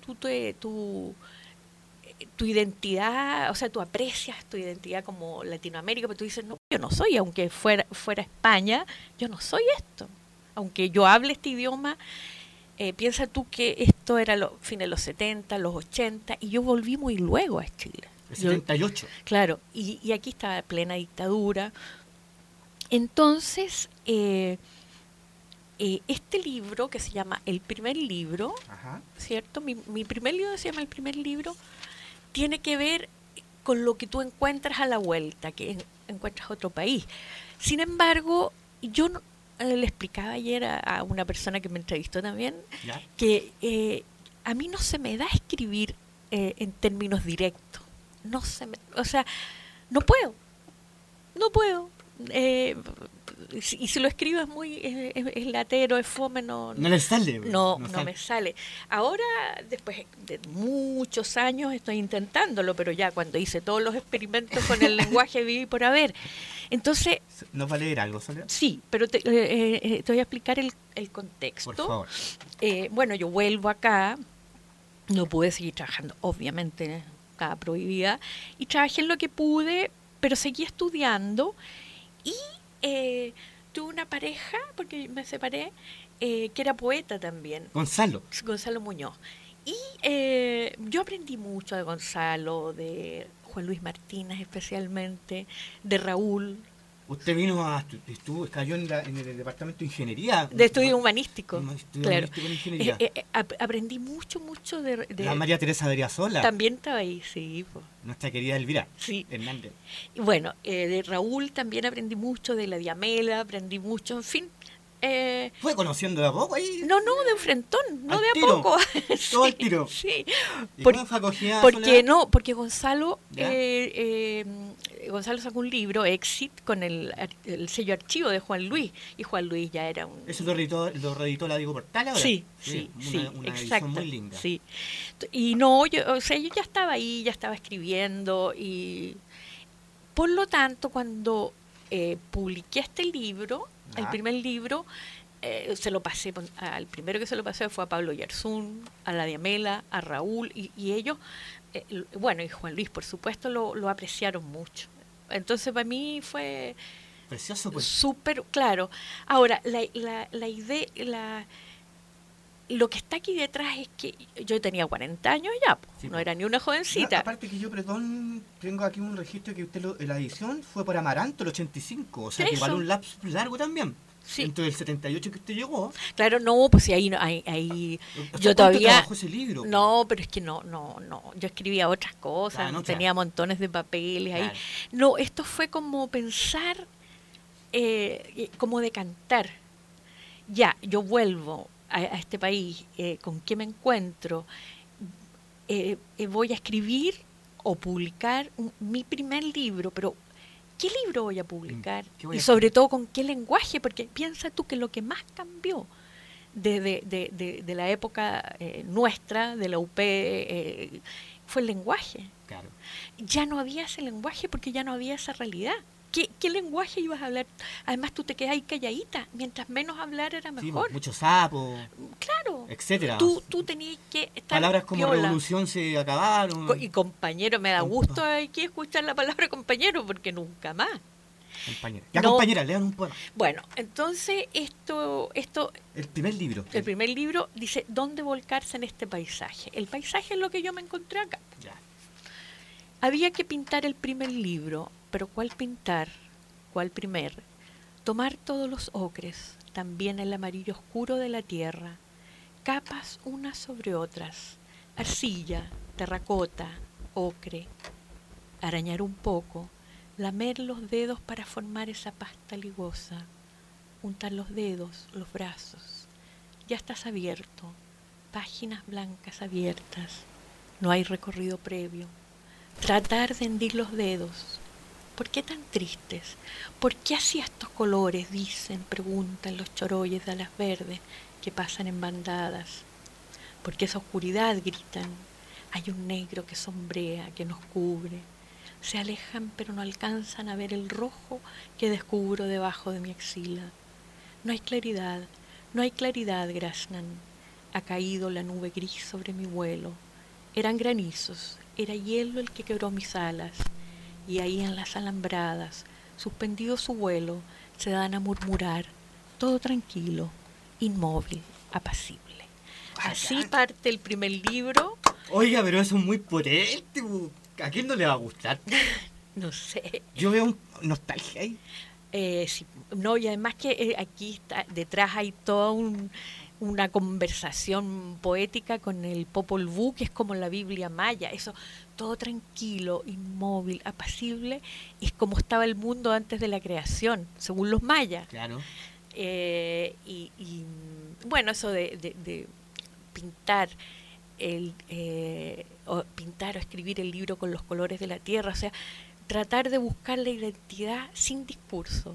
tu identidad, o sea, tú aprecias tu identidad como Latinoamérica, pero tú dices, no, yo no soy, aunque fuera España, yo no soy esto. Aunque yo hable este idioma, piensa tú que esto era fines de los 70, los 80, y yo volví muy luego a Chile. El 78. Claro, y aquí estaba plena dictadura. Entonces, este libro que se llama El primer libro, Ajá. ¿cierto? Mi primer libro se llama El primer libro, tiene que ver con lo que tú encuentras a la vuelta, que encuentras otro país. Sin embargo, yo le explicaba ayer a una persona que me entrevistó también, ¿ya? Que a mí no se me da escribir en términos directos. O sea, no puedo. Y si lo escribo es muy es latero, es fome, no le sale. No me sale. Ahora, después de muchos años, estoy intentándolo, pero ya cuando hice todos los experimentos con el lenguaje viví por haber. Entonces, ¿nos va a leer algo, Soledad? Sí, pero te voy a explicar el contexto. Por favor. Bueno, yo vuelvo acá, no pude seguir trabajando, obviamente, estaba prohibida, y trabajé en lo que pude, pero seguí estudiando y tuve una pareja, porque me separé, que era poeta también. Gonzalo Muñoz. Y yo aprendí mucho de Gonzalo, de Juan Luis Martínez especialmente, de Raúl. Usted cayó en el departamento de ingeniería. De estudio humanístico. Claro. Humanístico en ingeniería. Aprendí mucho de... La María Teresa de Ariazola. También estaba ahí, sí. Pues. Nuestra querida Elvira. Sí. Hernández. Y bueno, de Raúl también aprendí mucho, de la Diamela aprendí mucho, en fin. ¿Fue conociendo de a poco ahí? No, de un frentón, no de a poco. Todo al tiro. Sí. ¿Cómo fue acogida? Porque Gonzalo Gonzalo sacó un libro, Exit, con el sello archivo de Juan Luis, y Juan Luis ya era un... ¿Eso lo reeditó la Diego Portal ahora? Sí, una exacto, edición muy linda. Sí. Y no, yo ya estaba ahí, ya estaba escribiendo, y por lo tanto, cuando publiqué este libro, el primer libro, se lo pasé, al primero que se lo pasé fue a Pablo Yarzún, a la Diamela, a Raúl, y ellos, bueno, y Juan Luis, por supuesto, lo apreciaron mucho. Entonces, para mí fue... Precioso, pues. Súper claro. Ahora, la idea, lo que está aquí detrás es que yo tenía 40 años ya, sí, no era ni una jovencita. No, aparte que yo, perdón, tengo aquí un registro que usted, la edición fue por Amaranto, el 85, o sea, que igual un lapso largo también. Sí. Entre el 78 que usted llegó. Claro, no, pues ahí yo todavía trabajó ese libro? No, pero es que no, yo escribía otras cosas, tenía montones de papeles ahí. No, esto fue como pensar, como de cantar. Ya, yo vuelvo a este país, ¿con qué me encuentro? Voy a escribir o publicar mi primer libro, pero ¿qué libro voy a publicar? Y sobre todo, ¿con qué lenguaje? Porque piensa tú que lo que más cambió de la época nuestra, de la UP, fue el lenguaje. Claro. Ya no había ese lenguaje porque ya no había esa realidad. ¿Qué lenguaje ibas a hablar? Además, tú te quedas ahí calladita. Mientras menos hablar era mejor. Sí, muchos sapos. Claro. Etcétera. Tú tenías que estar palabras como piola. Revolución se acabaron. Y compañero, me da gusto aquí escuchar la palabra compañero, porque nunca más. Compañera. Ya, no, compañera, lean un poema. Bueno, entonces esto... El primer libro. El primer libro dice, ¿dónde volcarse en este paisaje? El paisaje es lo que yo me encontré acá. Ya. Había que pintar el primer libro, pero ¿cuál pintar? ¿Cuál primer? Tomar todos los ocres, también el amarillo oscuro de la tierra, capas unas sobre otras, arcilla, terracota, ocre, arañar un poco, lamer los dedos para formar esa pasta ligosa, untar los dedos, los brazos. Ya estás abierto, páginas blancas abiertas, no hay recorrido previo. Tratar de hendir los dedos, ¿Por qué tan tristes? ¿Por qué así estos colores? Dicen, preguntan los choroyes de alas verdes que pasan en bandadas. ¿Por qué esa oscuridad? Gritan. Hay un negro que sombrea, que nos cubre. Se alejan pero no alcanzan a ver el rojo que descubro debajo de mi axila. No hay claridad, Grasnan. Ha caído la nube gris sobre mi vuelo. Eran granizos, era hielo el que quebró mis alas. Y ahí en las alambradas, suspendido su vuelo, se dan a murmurar, todo tranquilo, inmóvil, apacible. Así parte el primer libro. Oiga, pero eso es muy potente. ¿A quién no le va a gustar? No sé. Yo veo nostalgia ahí. Sí, no, y además que aquí está, detrás hay toda una conversación poética con el Popol Vuh, que es como la Biblia maya. Eso, todo tranquilo, inmóvil, apacible, y es como estaba el mundo antes de la creación, según los mayas. Claro. Y bueno, eso de pintar pintar o escribir el libro con los colores de la tierra, o sea, tratar de buscar la identidad sin discurso.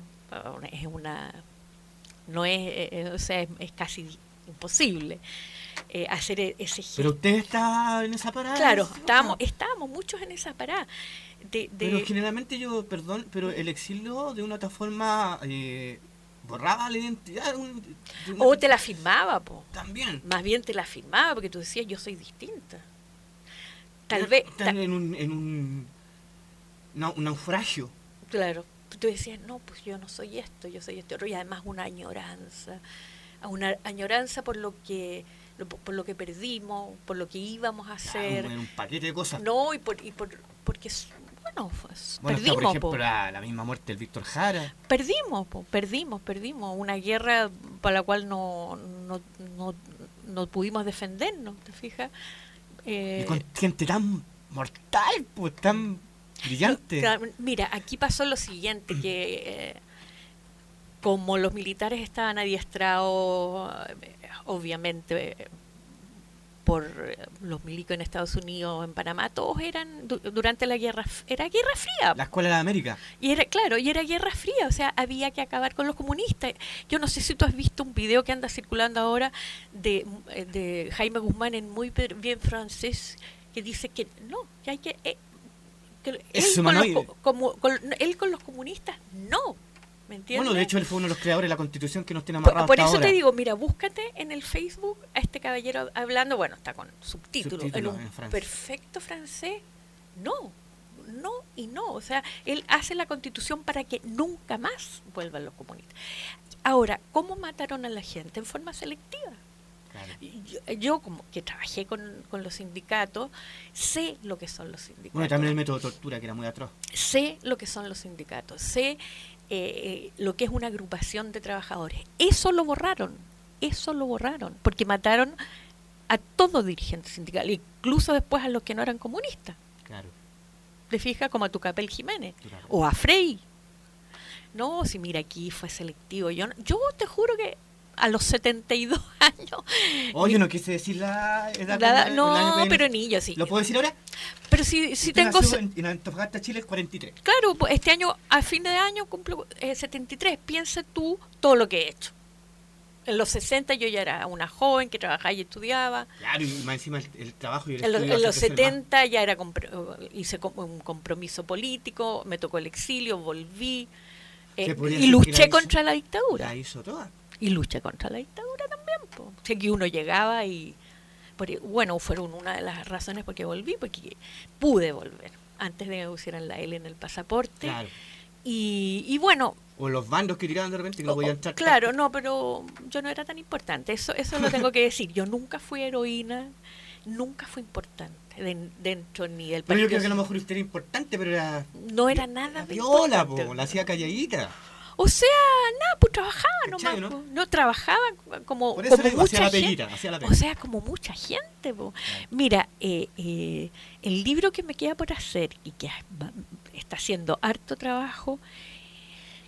Es casi imposible hacer ese gesto. Pero usted está en esa parada. Claro, estábamos muchos en esa parada. Pero generalmente pero el exilio de una otra forma borraba la identidad. O te la firmaba, po. También. Más bien te la firmaba porque tú decías, yo soy distinta. Tal vez. Están en un naufragio. Claro. Tú decías, no, pues yo no soy esto, yo soy este otro. Y además una añoranza por lo que perdimos, por lo que íbamos a hacer. Un paquete de cosas. No, porque perdimos. Por ejemplo, la misma muerte del Víctor Jara. Perdimos una guerra para la cual no pudimos defendernos, ¿te fijas? Y con gente tan mortal, pues tan brillante. Mira, aquí pasó lo siguiente, que como los militares estaban adiestrados, obviamente, por los milicos en Estados Unidos, en Panamá, todos eran durante la guerra, era Guerra Fría. La Escuela de América. Y era Guerra Fría, o sea, había que acabar con los comunistas. Yo no sé si tú has visto un video que anda circulando ahora de Jaime Guzmán en muy bien francés, que dice que no, que hay que él con los comunistas, no. ¿Me entiendes? Bueno, de hecho él fue uno de los creadores de la Constitución que nos tiene amarrados por eso hasta ahora. te digo, mira, búscate en el Facebook a este caballero hablando, bueno, está con subtítulos en un perfecto francés. No, o sea, él hace la Constitución para que nunca más vuelvan los comunistas. Ahora, ¿cómo mataron a la gente? En forma selectiva. Claro. Yo como que trabajé con los sindicatos, sé lo que son los sindicatos. Bueno, también el método de tortura, que era muy atroz. Sé lo que son los sindicatos, sé lo que es una agrupación de trabajadores. Eso lo borraron, porque mataron a todo dirigente sindical, incluso después a los que no eran comunistas. Claro. ¿Te fijas? Como a Tucapel Jiménez, claro. O a Frei. No, si mira, aquí fue selectivo. Yo te juro que a los 72 años... Oye, no quise decir la edad. No, pero niño, sí. ¿Lo puedo decir ahora? Pero si tengo... En Antofagasta, Chile, 43. Claro, pues este año, a fin de año, cumplo 73. Piensa tú todo lo que he hecho. En los 60 yo ya era una joven que trabajaba y estudiaba. Claro, y más encima el trabajo y el estudio. En los 70 ya hice un compromiso político, me tocó el exilio, volví y luché contra la dictadura. La hizo toda. Y luché contra la dictadura también. O sea, que uno llegaba y... Bueno, fueron una de las razones por qué volví, porque pude volver antes de que me pusieran la L en el pasaporte. Claro. Y bueno... O los bandos que tiraban de repente que no podían entrar. Claro, no, pero yo no era tan importante. Eso lo tengo que decir. Yo nunca fui heroína, nunca fui importante dentro ni del partido. Pero yo creo que a lo mejor usted era importante, pero era... No era nada de importante. La hacía calladita. O sea, nada, pues trabajaba nomás. No trabajaba como mucha gente. O sea, como mucha gente. Po. Mira, el libro que me queda por hacer y que está haciendo harto trabajo,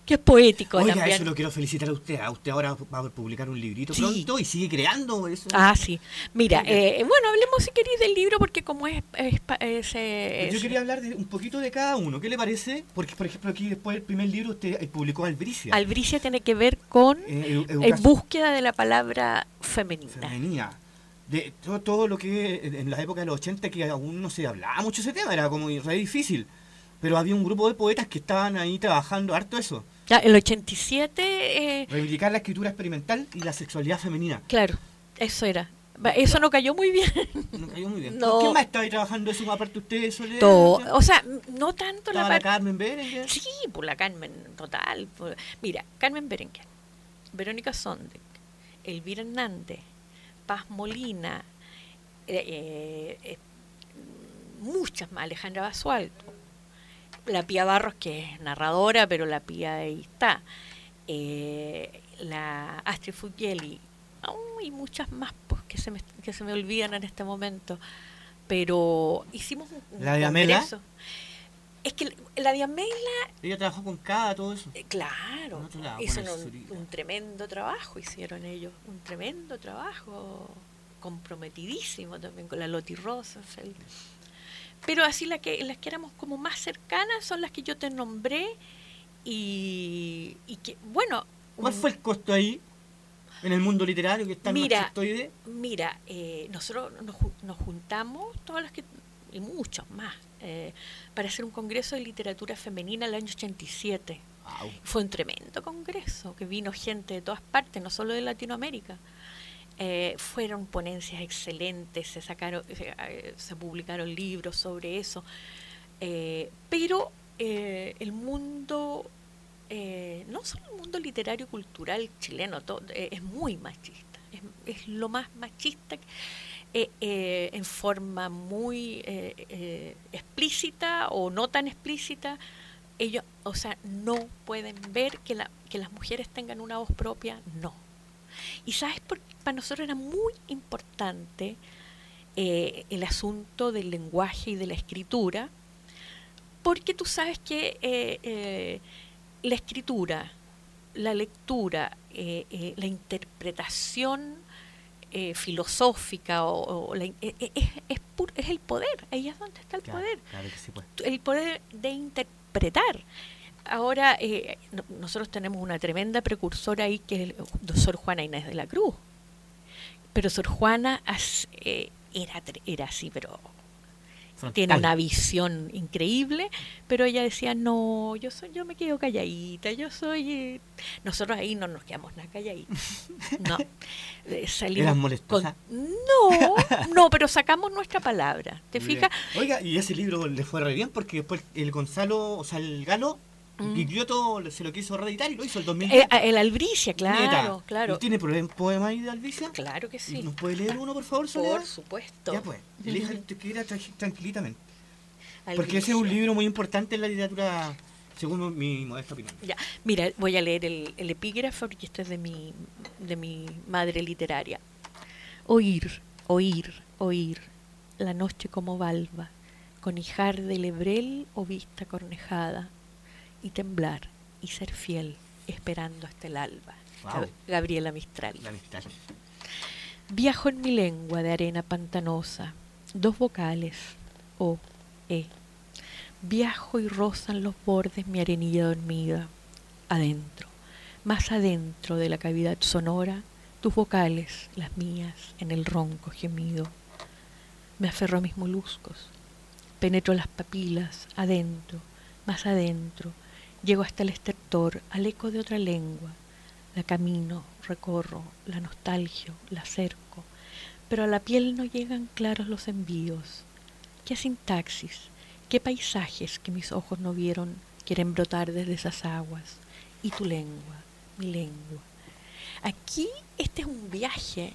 que es poético Oiga, también. eso lo quiero felicitar a usted. Usted ahora va a publicar un librito Sí. pronto y sigue creando eso. Ah, sí. Mira, Oiga. bueno, hablemos si queréis del libro, porque como Yo quería hablar un poquito de cada uno. ¿Qué le parece? Porque, por ejemplo, aquí después del primer libro usted publicó Albricia. Albricia tiene que ver con Educación búsqueda de la palabra femenina. femenina. De todo lo que en la época de los 80 que aún no se hablaba mucho ese tema, era como re difícil. Pero había un grupo de poetas que estaban ahí trabajando harto eso. Ya, el 87, Reivindicar la escritura experimental y la sexualidad femenina. claro, eso era. Eso no cayó muy bien. No cayó muy bien. No. ¿Quién más estaba ahí trabajando eso aparte de ustedes, Soledad? Todo. O sea, no tanto Estaba la la parte... Carmen Berenguer. Sí, pues la Carmen, total. Pues. Mira, Carmen Berenguer, Verónica Sondek, Elvira Hernández, Paz Molina, muchas más, Alejandra Basualto, la Pía Barros, que es narradora, pero la Pía ahí está, la Astrid Fugeli, y muchas más pues, que se me olvidan en este momento. Pero hicimos un ¿La de Amela? congreso. Es que la de Amela, Ella trabajó con Cada, todo eso. claro, En otro lado, hizo con el Zurita. un tremendo trabajo, hicieron ellos, un tremendo trabajo, comprometidísimo también con la Loti Rosenfeld. Pero así las que éramos como más cercanas son las que yo te nombré y que, bueno... ¿Cuál fue el costo ahí? En el mundo literario que está en marxoide. Mira, nosotros nos juntamos, todas las que, y muchos más, para hacer un congreso de literatura femenina el año 87. Wow. Fue un tremendo congreso, que vino gente de todas partes, no solo de Latinoamérica. Fueron ponencias excelentes, se publicaron libros sobre eso. Pero el mundo... no solo el mundo literario cultural chileno, es muy machista, es lo más machista en forma muy explícita o no tan explícita. Ellos, o sea, no pueden ver que las mujeres tengan una voz propia, no. Y sabes, para nosotros era muy importante el asunto del lenguaje y de la escritura, porque tú sabes que la escritura, la lectura, la interpretación filosófica es el poder. Ahí es donde está el poder. Claro que sí, pues. El poder de interpretar. Ahora, nosotros tenemos una tremenda precursora ahí, que es Sor Juana Inés de la Cruz. Pero Sor Juana era así, pero... Tiene una visión increíble, pero ella decía, no, yo me quedo calladita, nosotros ahí no nos quedamos nada calladitos. No. Salimos ¿Eras molestosa? No, pero sacamos nuestra palabra. ¿Te fijas? Oiga, y ese libro le fue re bien porque después el Gonzalo, o sea, el Galo, Giglioto se lo quiso reeditar y lo hizo el 2010. El Albricia, claro. ¿Y tiene poema ahí de Albricia? Claro que sí. ¿Nos puede leer uno, por favor, Soledad? Por supuesto. Ya pues, elija el que quiera tranquilitamente. Albricia. Porque ese es un libro muy importante en la literatura, según mi modesta opinión. Ya, mira, voy a leer el epígrafo, porque esto es de mi madre literaria. Oír, la noche como balba, con hijar de lebrel o vista cornejada, y temblar y ser fiel, esperando hasta el alba. Wow. Gabriela Mistral. La amistad. Viajo en mi lengua de arena pantanosa, dos vocales, O, E. Viajo y rozan los bordes mi arenilla dormida. Adentro, más adentro de la cavidad sonora, tus vocales, las mías, en el ronco gemido. Me aferro a mis moluscos, penetro las papilas, adentro, más adentro, llego hasta el estertor, al eco de otra lengua. La camino, recorro, la nostalgio, la acerco, pero a la piel no llegan claros los envíos. ¿Qué sintaxis, qué paisajes que mis ojos no vieron quieren brotar desde esas aguas? Y tu lengua, mi lengua. Aquí este es un viaje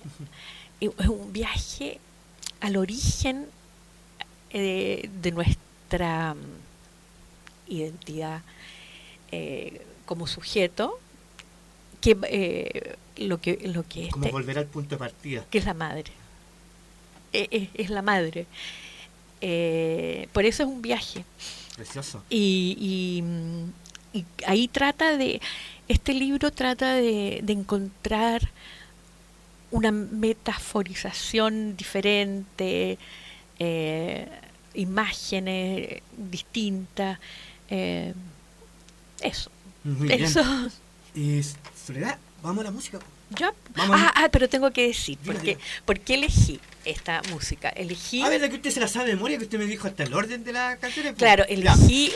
al origen de nuestra identidad como sujeto, que lo que Como volver al punto de partida. que es la madre, es la madre. Por eso es un viaje. Precioso. Y y ahí este libro trata de encontrar una metaforización diferente, imágenes distintas, eso. Muy eso. bien. Soledad, vamos a la música. ¿Ya? Vamos Pero tengo que decir, Diga. ¿por qué elegí esta música? Elegí... A ver, de que usted se la sabe de memoria, que usted me dijo hasta el orden de las canciones. pues. Claro, Ya. elegí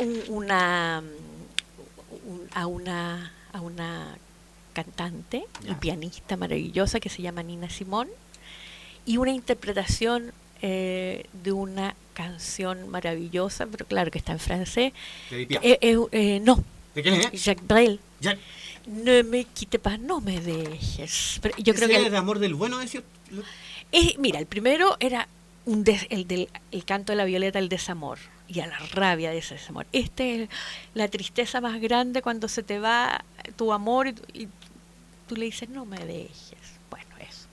a una cantante y pianista maravillosa que se llama Nina Simone, y una interpretación de una canción maravillosa, pero claro que está en francés. De Piaf. No, ¿De quién es? Jacques Brel. Ya. Ne me quitte pas, no me dejes. Pero yo creo que ¿Ese es de Amor del Bueno, decía? mira, el primero era el canto de la violeta, el desamor, y a la rabia de ese desamor. Este es la tristeza más grande cuando se te va tu amor y tú le dices, no me dejes. Bueno, eso.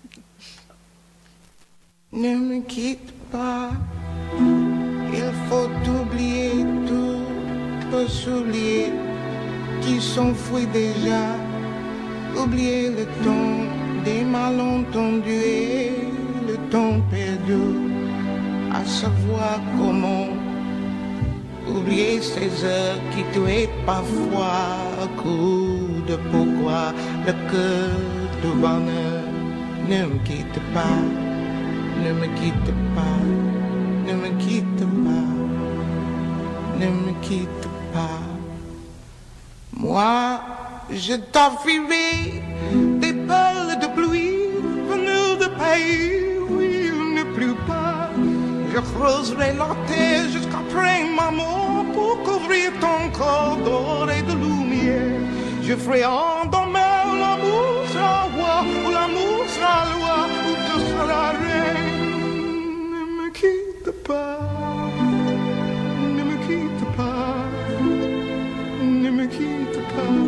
Ne me quitte pas, il faut oublier tout, peut s'oublier qui s'enfuit déjà, oublier le temps des malentendus et le temps perdu, à savoir comment oublier ces heures qui tuaient parfois, coup de pourquoi le cœur du bonheur. Ne me quitte pas, ne me quitte pas, ne me quitte pas, ne me quitte pas. Moi, je t'enfuirai des perles de pluie venues de pays où il ne pleut pas. Je creuserai la terre jusqu'après ma mort pour couvrir ton corps d'or et de lumière. Je ferai en demain où l'amour sera roi, où l'amour sera loi, où tu seras reine. Ne me quitte pas, ne me quitte pas, ne me quitte pas,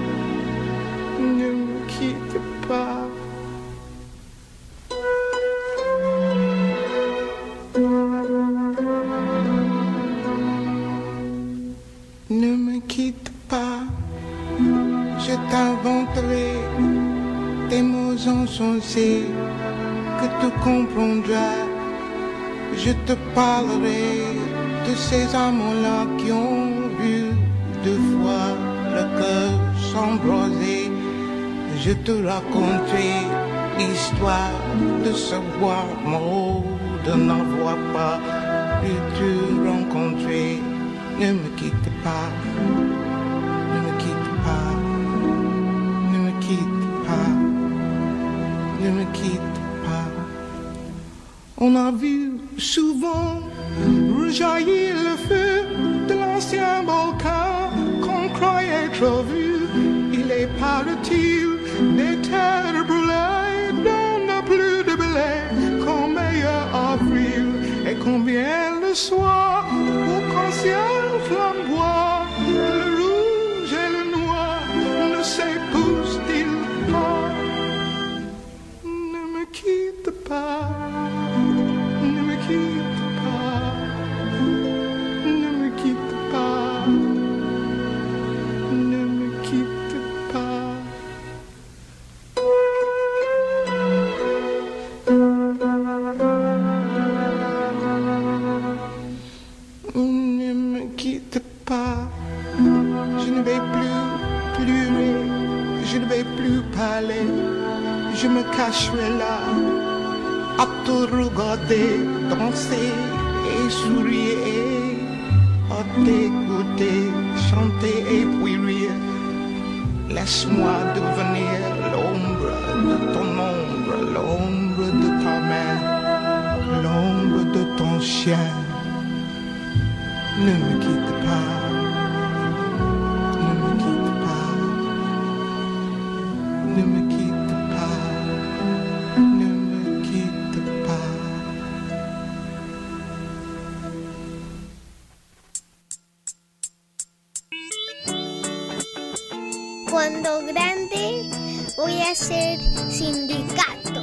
ne me quitte pas. Ne me quitte pas, je t'inventerai des mots insensés que tu comprendras. Je te parlerai de ces amants-là qui ont vu deux fois le cœur s'embraser. Je te raconterai l'histoire de ce bois mort, de n'avoir pas pu te rencontrer. Ne me quitte pas, ne me quitte pas, ne me quitte pas, ne me quitte pas. On a vu souvent rejaillir le feu de l'ancien volcan qu'on croyait trop vu. Il est parti des terres brûlées, n'en a plus de blé qu'en meilleur avril. Et combien le soir, au quand ciel flamboie, le rouge et le noir ne s'épousent-ils pas? Ne me quitte pas, ne me quitte pas, ne me quitte pas, ne me quitte pas. Ne me quitte pas, je ne vais plus pleurer, je ne vais plus parler, je me cacherai là à te regarder danser et sourire, à t'écouter chanter et puis rire. Laisse-moi devenir l'ombre de ton ombre, l'ombre de ta main, l'ombre de ton chien. Ne me quitte pas, ne me quitte pas, ne me quitte pas, ne me quitte pas. Cuando grande voy a ser sindicato.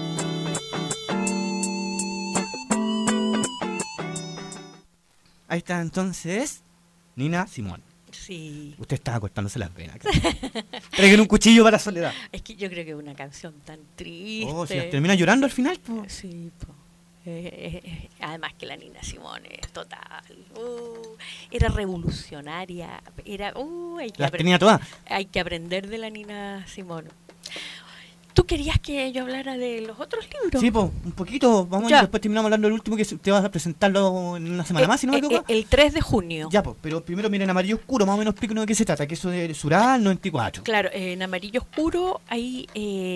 Ahí está entonces Nina Simone. Sí. Usted estaba cortándose las venas. Traigan un cuchillo para la soledad. Es que yo creo que es una canción tan triste. Oh, si termina llorando al final, pues. Sí, pues. Además que la Nina Simone es total. Era revolucionaria. Las tenía todas. Hay que aprender de la Nina Simone. ¿Tú querías que yo hablara de los otros libros? Sí, pues, un poquito. Vamos y después terminamos hablando del último, que te vas a presentarlo en una semana más, si no me equivoco. El 3 de junio. Ya, pues, pero primero miren Amarillo Oscuro, más o menos explíquenos de qué se trata, que eso de Sural 94. Claro, en Amarillo Oscuro ahí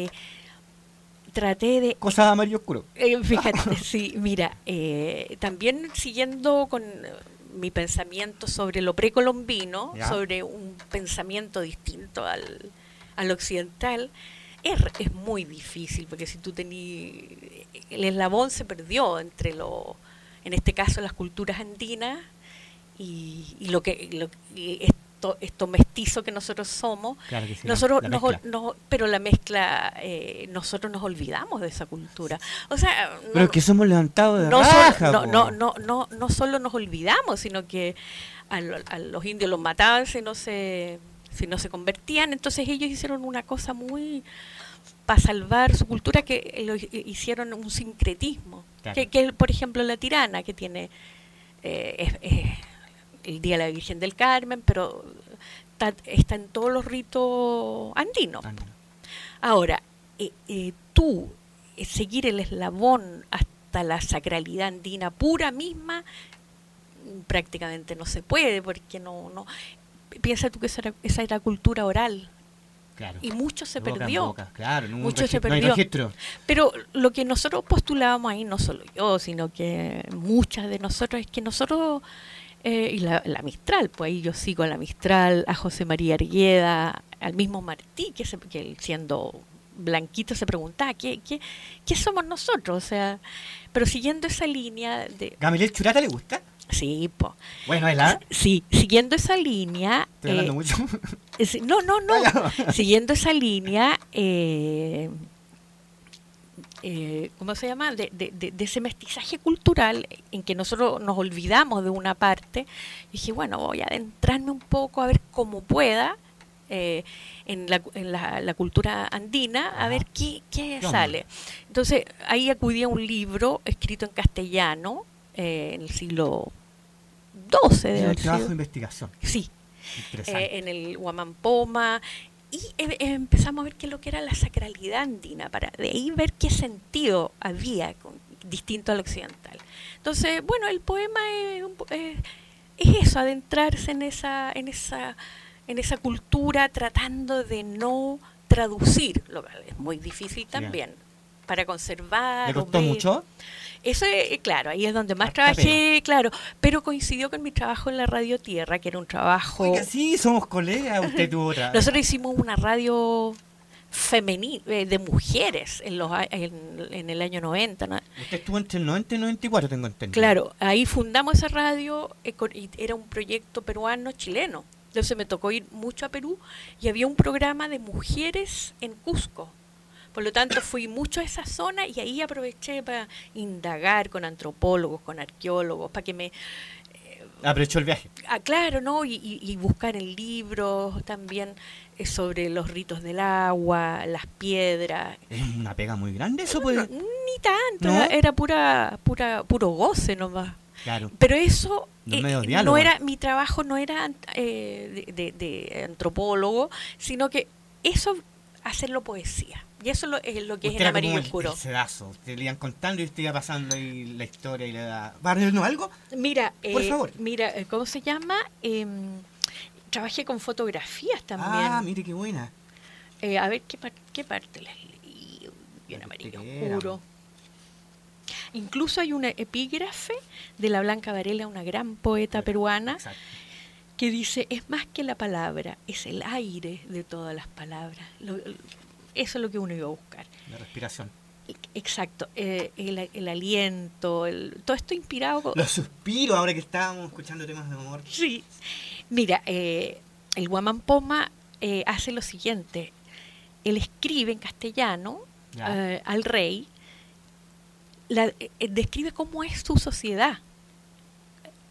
traté de... Cosas de Amarillo Oscuro. Fíjate, sí, mira, también siguiendo con mi pensamiento sobre lo precolombino, sobre un pensamiento distinto al occidental, es muy difícil, porque si tú el eslabón se perdió entre en este caso las culturas andinas y esto mestizo que nosotros somos. Claro que sí, nosotros pero la mezcla, nosotros nos olvidamos de esa cultura. O sea, pero es que somos levantados de raja. No solo nos olvidamos, sino que a los indios los mataban si no se convertían. Entonces ellos hicieron una cosa muy para salvar su cultura, que hicieron un sincretismo. Claro. Que por ejemplo la tirana, que tiene el Día de la Virgen del Carmen, pero está en todos los ritos andinos. Ahora, tú seguir el eslabón hasta la sacralidad andina pura misma prácticamente no se puede, porque no piensa tú que esa era cultura oral. Claro. Y mucho se perdió. Claro, mucho se perdió. No hay registro. Pero lo que nosotros postulábamos ahí, no solo yo, sino que muchas de nosotros, es que nosotros, y la Mistral, pues ahí yo sigo a la Mistral, a José María Argueda, al mismo Martí, que él siendo blanquito se preguntaba, ¿qué somos nosotros? O sea, pero siguiendo esa línea de... ¿Gamaliel Churata le gusta? Sí, po. Bueno, ¿es la? Sí, siguiendo esa línea... ¿Estoy hablando mucho? No. Siguiendo esa línea, ¿cómo se llama? De ese mestizaje cultural en que nosotros nos olvidamos de una parte. Dije, bueno, voy a adentrarme un poco a ver cómo pueda en la cultura andina, a ver qué sale. Entonces, ahí acudí a un libro escrito en castellano, en el siglo XII. Un trabajo de investigación. Sí. En el Huamampoma, y empezamos a ver qué es lo que era la sacralidad andina, para de ahí ver qué sentido había distinto al occidental. Entonces, bueno, el poema es eso, adentrarse en esa cultura, tratando de no traducir, lo que es muy difícil también, para conservar. ¿Le costó mucho? Eso, claro, ahí es donde más trabajé, claro, pero coincidió con mi trabajo en la Radio Tierra, que era un trabajo... Oiga, sí, somos colegas, usted tuvo otra. Nosotros hicimos una radio femenina, de mujeres, en el año 90. ¿no? Usted estuvo entre el 90 y el 94, tengo entendido. Claro, ahí fundamos esa radio, y era un proyecto peruano-chileno. Entonces me tocó ir mucho a Perú, y había un programa de mujeres en Cusco. Por lo tanto, fui mucho a esa zona y ahí aproveché para indagar con antropólogos, con arqueólogos, para que me... aprovechó el viaje. Claro, ¿no? Y buscar en libros también sobre los ritos del agua, las piedras. Es una pega muy grande eso, pues. Ni tanto, ¿no? Era puro goce nomás. Claro. Pero eso no era, mi trabajo no era de antropólogo, sino que eso, hacerlo poesía. Y eso es lo que es en Amarillo Oscuro. El sedazo. Usted le iban contando y usted iba pasando ahí la historia y le da... ¿Va a leernos algo? Mira, por favor. Mira, ¿cómo se llama? Trabajé con fotografías también. Ah, mire qué buena. A ver, ¿qué parte les leí? En Amarillo Oscuro. Incluso hay una epígrafe de la Blanca Varela, una gran poeta peruana, que dice, es más que la palabra, es el aire de todas las palabras. Eso es lo que uno iba a buscar. La respiración. Exacto. El aliento, todo esto inspirado... Los suspiros, ahora que estábamos escuchando temas de amor. Sí. Mira, el Huamampoma hace lo siguiente. Él escribe en castellano al rey, describe cómo es su sociedad.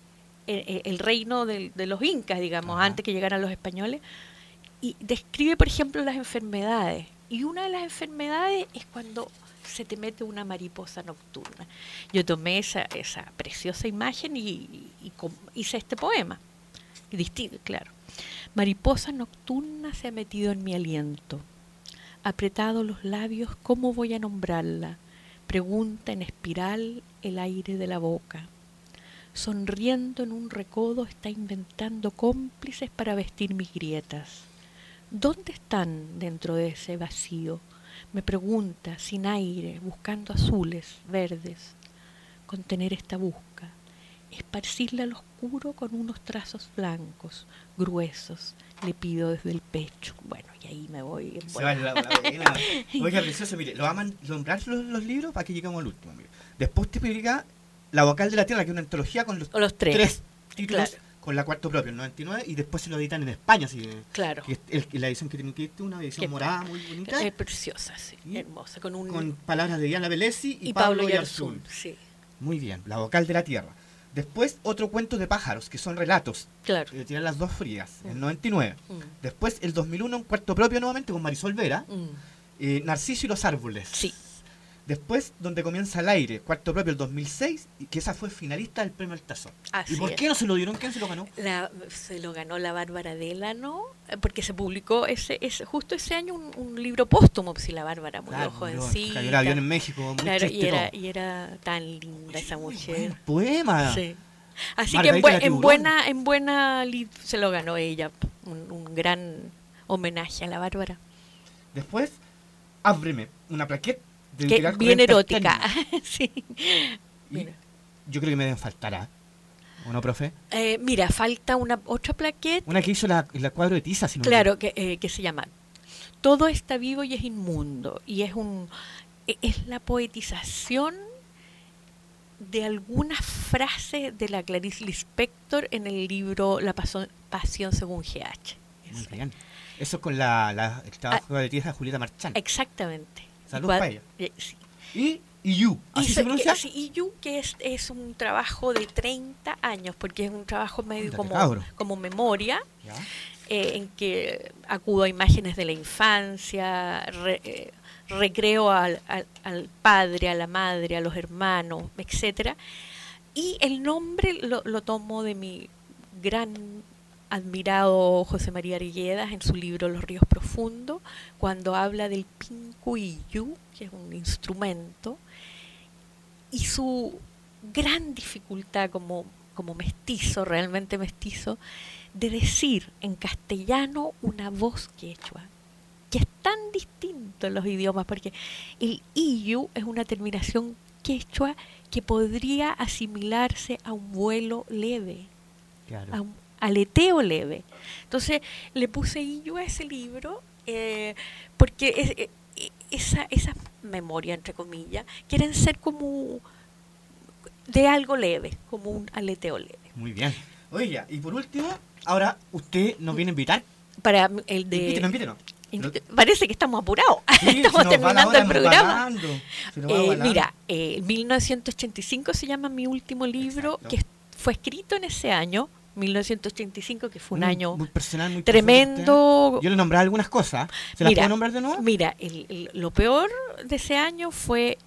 el reino de los incas, digamos, Ajá. antes que llegaran los españoles, y describe, por ejemplo, las enfermedades. Y una de las enfermedades es cuando se te mete una mariposa nocturna. Yo tomé esa preciosa imagen y hice este poema. Distinto, claro. Mariposa nocturna se ha metido en mi aliento. Apretado los labios, ¿cómo voy a nombrarla? Pregunta en espiral el aire de la boca. Sonriendo en un recodo está inventando cómplices para vestir mis grietas. ¿Dónde están dentro de ese vacío? Me pregunta, sin aire, buscando azules, verdes. Contener esta busca. Esparcirla al oscuro con unos trazos blancos, gruesos. Le pido desde el pecho. Bueno, y ahí me voy. Se va la vena. Oiga, precioso, mire, lo vamos a nombrar los libros para que lleguemos al último. Mire. Después usted publica La vocal de la tierra, que es una antología con los tres títulos, claro, con la cuarto propio, el 99, y después se lo editan en España. Así que, claro. Que la edición que tiene que una edición morada muy bonita. Es preciosa, sí, hermosa. Con palabras de Diana Bellesi y Pablo Yarzún. Sí. Muy bien, La vocal de la tierra. Después, otro cuento de pájaros, que son relatos. Claro. Tienen las dos frías, el 99. Después, el 2001, un cuarto propio nuevamente con Marisol Vera. Narciso y los árboles. Sí. Después, Donde comienza el aire, cuarto propio, el 2006, y que esa fue finalista del premio Altazor. Así ¿Y por qué no se lo dieron? ¿Quién se lo ganó? Se lo ganó la Bárbara Délano, porque se publicó justo ese año un libro póstumo, pues, si la Bárbara murió jovencita. Cayó el avión en México, muy claro, triste y era tan linda esa mujer. Buen poema. Sí. Así Margarita que en buena se lo ganó ella, un gran homenaje a la Bárbara. Después, Ábreme, una plaqueta que bien erótica. Sí. Yo creo que me deben faltar, ¿o no, profe? Mira, falta otra plaqueta. Una que hizo la cuadro de tiza, si no claro, que se llama Todo está vivo y es inmundo. Y es la poetización de algunas frases de la Clarice Lispector en el libro La Pasión según G.H. Muy bien. Eso con el trabajo de tiza de Julieta Marchán. Exactamente. Salud para ella. Sí. Y You, ¿así se pronuncia? Y You, que es un trabajo de 30 años, porque es un trabajo medio como memoria, en que acudo a imágenes de la infancia, recreo al padre, a la madre, a los hermanos, etcétera. Y el nombre lo tomo de mi gran admirado José María Arguedas en su libro Los ríos profundos, cuando habla del pincuillu, que es un instrumento, y su gran dificultad como mestizo, realmente mestizo, de decir en castellano una voz quechua, que es tan distinto en los idiomas, porque el iyu es una terminación quechua que podría asimilarse a un vuelo leve, claro, a un aleteo leve. Entonces le puse iyu a ese libro porque esas memorias, entre comillas, quieren ser como de algo leve, como un aleteo leve. Muy bien. Oiga, y por último, ahora usted nos viene a invitar. Para el de... Invítenos. Parece que estamos apurados. Sí, estamos terminando el programa. Mira, 1985 se llama mi último libro. Exacto. Que fue escrito en ese año, 1985, que fue un año muy personal, muy tremendo. Yo le nombré algunas cosas. ¿Se las puedo nombrar de nuevo? Mira, lo peor de ese año fue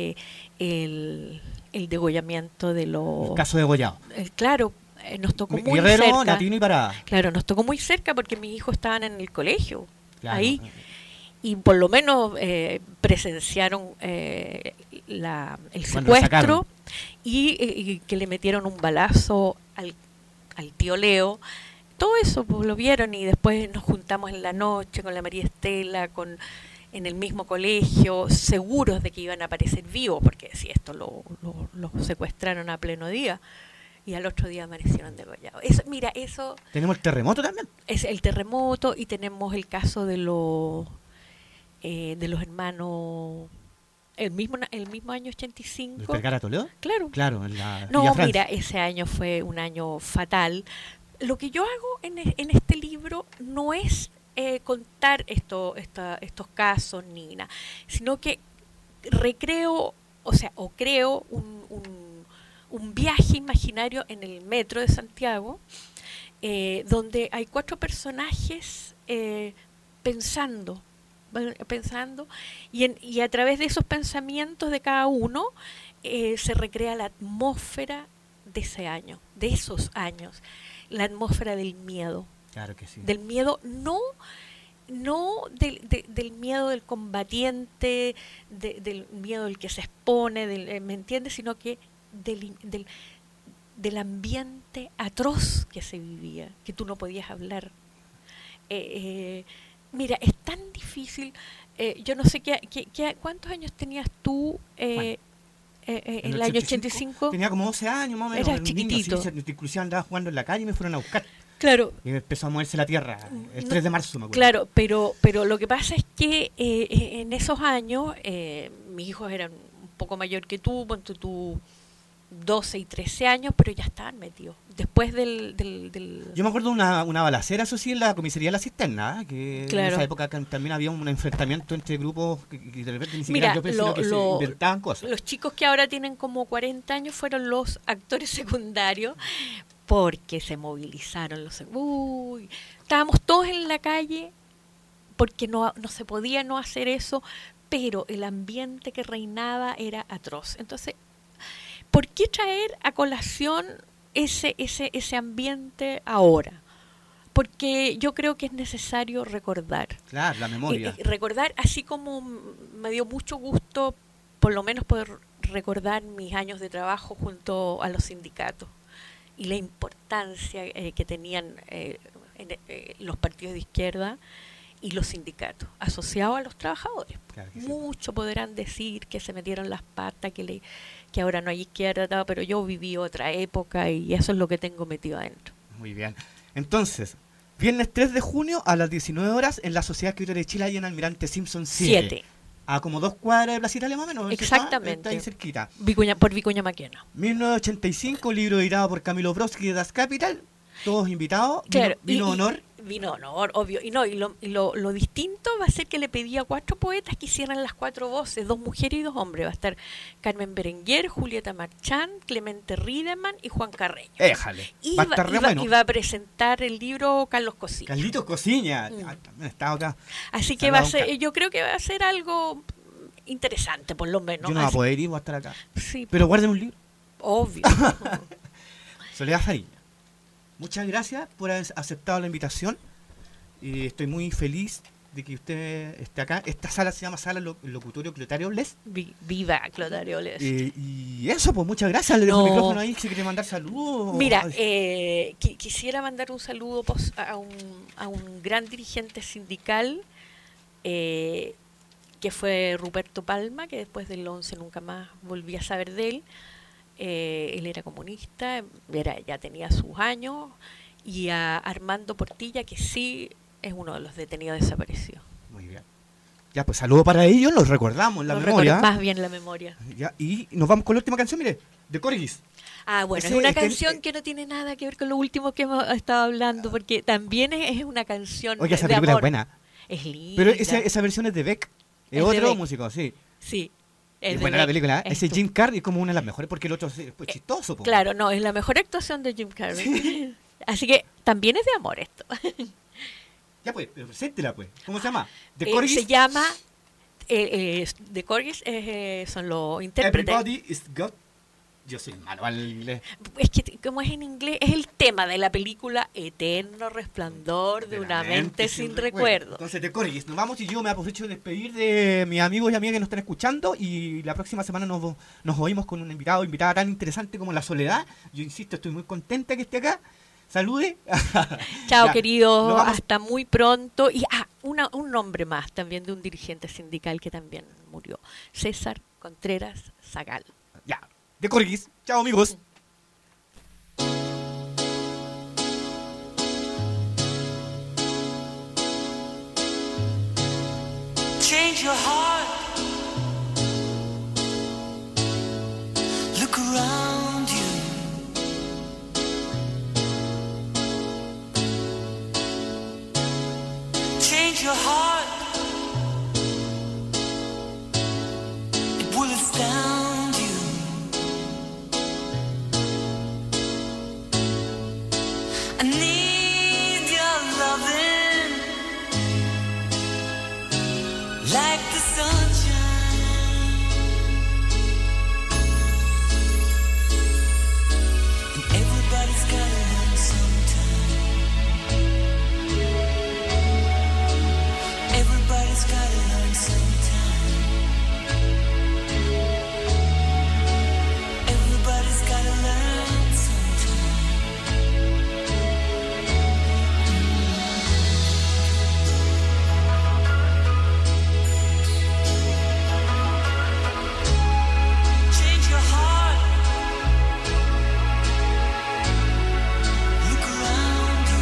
el degollamiento de los... El caso de degollado. Claro, nos tocó muy Guerrero, cerca. Latino y Parada. Claro, nos tocó muy cerca porque mis hijos estaban en el colegio, claro, ahí, y por lo menos presenciaron el secuestro y que le metieron un balazo al tío Leo. Todo eso pues lo vieron, y después nos juntamos en la noche con la María Estela, en el mismo colegio, seguros de que iban a aparecer vivos, porque si esto lo secuestraron a pleno día, y al otro día amanecieron degollados. Eso... ¿Tenemos el terremoto también? Es el terremoto, y tenemos el caso de los hermanos... El mismo año 85. ¿El Vergara Toledo? Claro. Claro, no, mira, ese año fue un año fatal. Lo que yo hago en este libro no es contar estos casos ni nada, sino que recreo, o creo un viaje imaginario en el metro de Santiago, donde hay 4 personajes pensando, y a través de esos pensamientos de cada uno se recrea la atmósfera de ese año, de esos años, la atmósfera del miedo. Claro que sí. Del miedo, no del miedo del combatiente, del miedo del que se expone, ¿me entiendes? Sino que del ambiente atroz que se vivía, que tú no podías hablar. Mira, es tan difícil. Yo no sé ¿cuántos años tenías tú en el año 85? Tenía como 12 años más o menos. Era chiquitito. Niño, inclusive andaba jugando en la calle y me fueron a buscar. Claro. Y me empezó a moverse la tierra el 3 de marzo, me acuerdo. Claro, pero lo que pasa es que en esos años mis hijos eran un poco mayor que tú, 12 y 13 años, pero ya estaban metidos. Después del... Yo me acuerdo de una balacera, eso sí, en la comisaría de La Cisterna, que claro. En esa época también había un enfrentamiento entre grupos que de repente ni siquiera yo pensé que se inventaban cosas. Los chicos que ahora tienen como 40 años fueron los actores secundarios, porque se movilizaron estábamos todos en la calle porque no se podía no hacer eso, pero el ambiente que reinaba era atroz. Entonces, ¿por qué traer a colación ese ambiente ahora? Porque yo creo que es necesario recordar. Claro, la memoria. Recordar, así como me dio mucho gusto, por lo menos poder recordar mis años de trabajo junto a los sindicatos y la importancia que tenían los partidos de izquierda y los sindicatos asociados a los trabajadores. Claro que mucho sí. Podrán decir que se metieron las patas, que ahora no hay izquierda, pero yo viví otra época y eso es lo que tengo metido adentro. Muy bien. Entonces, viernes 3 de junio a las 19 horas en la Sociedad Escritora de Chile, ahí en Almirante Simpson 7. A como 2 cuadras de Plaza Italia más o menos. Exactamente. Está ahí cerquita. Por Vicuña Maquena. 1985, libro editado por Camilo Brodsky de Das Capital. Todos invitados. Claro, vino honor. Vino honor, obvio. Y lo distinto va a ser que le pedí a 4 poetas que hicieran las 4 voces, 2 mujeres y 2 hombres. Va a estar Carmen Berenguer, Julieta Marchán, Clemente Riedemann y Juan Carreño. Éjale. Y va a presentar el libro Carlos Cosiña. Carlitos Cosiña. Está acá. Así que va a ser, yo creo que va a ser algo interesante, por lo menos. Yo no voy a poder ir, voy a estar acá. Sí. Pero guarden un libro. Obvio. Soledad Fariña. Muchas gracias por haber aceptado la invitación. Estoy muy feliz de que usted esté acá. Esta sala se llama Sala Locutorio Clotario Bles. Viva Clotario Bles. Y eso, pues muchas gracias. Le dejo el micrófono ahí si quiere mandar saludos. Mira, quisiera mandar un saludo a un gran dirigente sindical que fue Ruperto Palma, que después del 11 nunca más volví a saber de él. Él era comunista, ya tenía sus años, y a Armando Portilla, que sí es uno de los detenidos desaparecidos. Muy bien. Ya, pues saludo para ellos, los recordamos en la memoria. Más bien la memoria. Ya, y nos vamos con la última canción, mire, de Corgis. Bueno, es una canción que no tiene nada que ver con lo último que hemos estado hablando, porque también es una canción Oye, esa de película amor. Es buena. Es linda. Pero esa versión es de Beck. Es otro músico, sí. Sí. Es buena la película. Ese Jim Carrey es como una de las mejores, porque el otro es chistoso. Claro, no, es la mejor actuación de Jim Carrey. Sí. Así que también es de amor esto. Ya pues, pero preséntela pues. ¿Cómo se llama? ¿The Corgis? Se llama The Corgis, son los intérpretes. Everybody is God. Yo soy malo al inglés. Es que como es en inglés, es el tema de la película Eterno Resplandor de una mente sin recuerdo. Entonces, The Corgis, nos vamos y yo me aprovecho de despedir de mis amigos y amigas que nos están escuchando, y la próxima semana nos oímos con un invitada tan interesante como la Soledad. Yo insisto, estoy muy contenta que esté acá. Salude. Chao, querido. Hasta muy pronto. Y un nombre más también de un dirigente sindical que también murió. César Contreras Zagal. Ya. De Corgis. Chao, amigos. Change your heart. Look around you. Change your heart. It will astound you. need your loving like the sunshine. And everybody's gotta learn sometime. Everybody's gotta learn sometime. Everybody's gotta learn sometime. Change your heart. Look around you.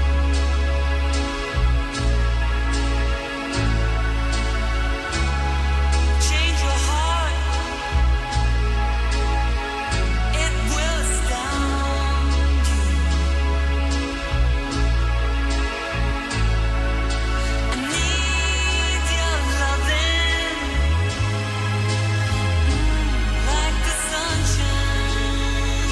Change your heart. It will astound you. I need your loving like the sunshine.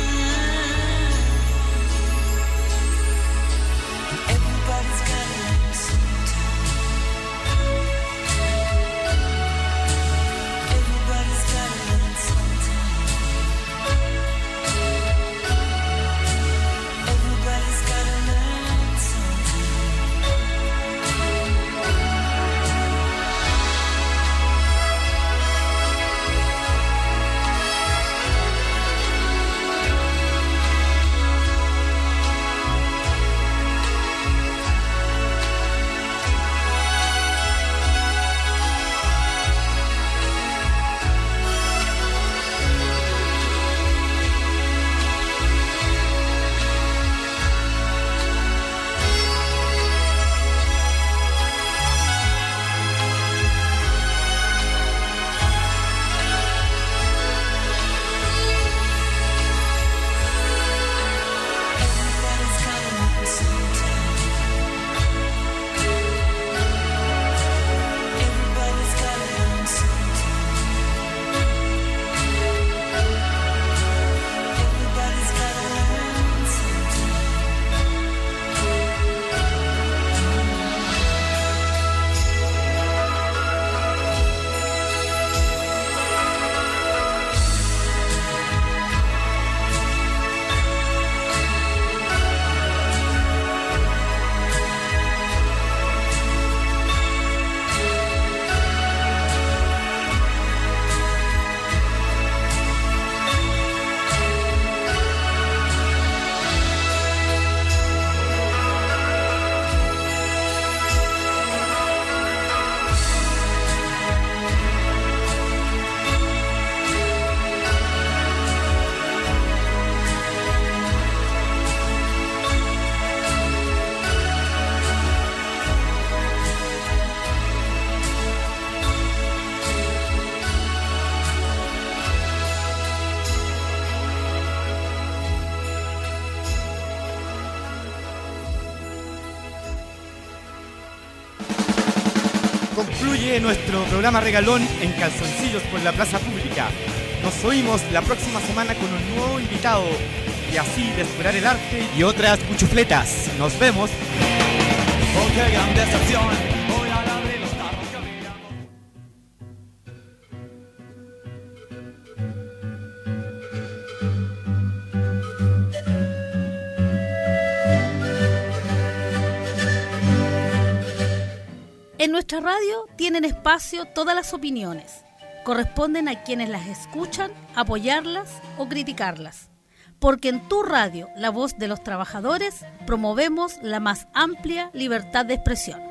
Everybody's gotta learn sometime. Everybody's gotta learn sometime. Everybody's gotta learn Concluye nuestro programa regalón en Calzoncillos por la Plaza Pública. Nos oímos la próxima semana con un nuevo invitado y así descubrir el arte y otras cuchufletas. Nos vemos. Oh, qué gran decepción. Voy a abrir los carros que miramos. En nuestra radio tienen espacio todas las opiniones. Corresponden a quienes las escuchan apoyarlas o criticarlas. Porque en tu radio, la voz de los trabajadores, promovemos la más amplia libertad de expresión.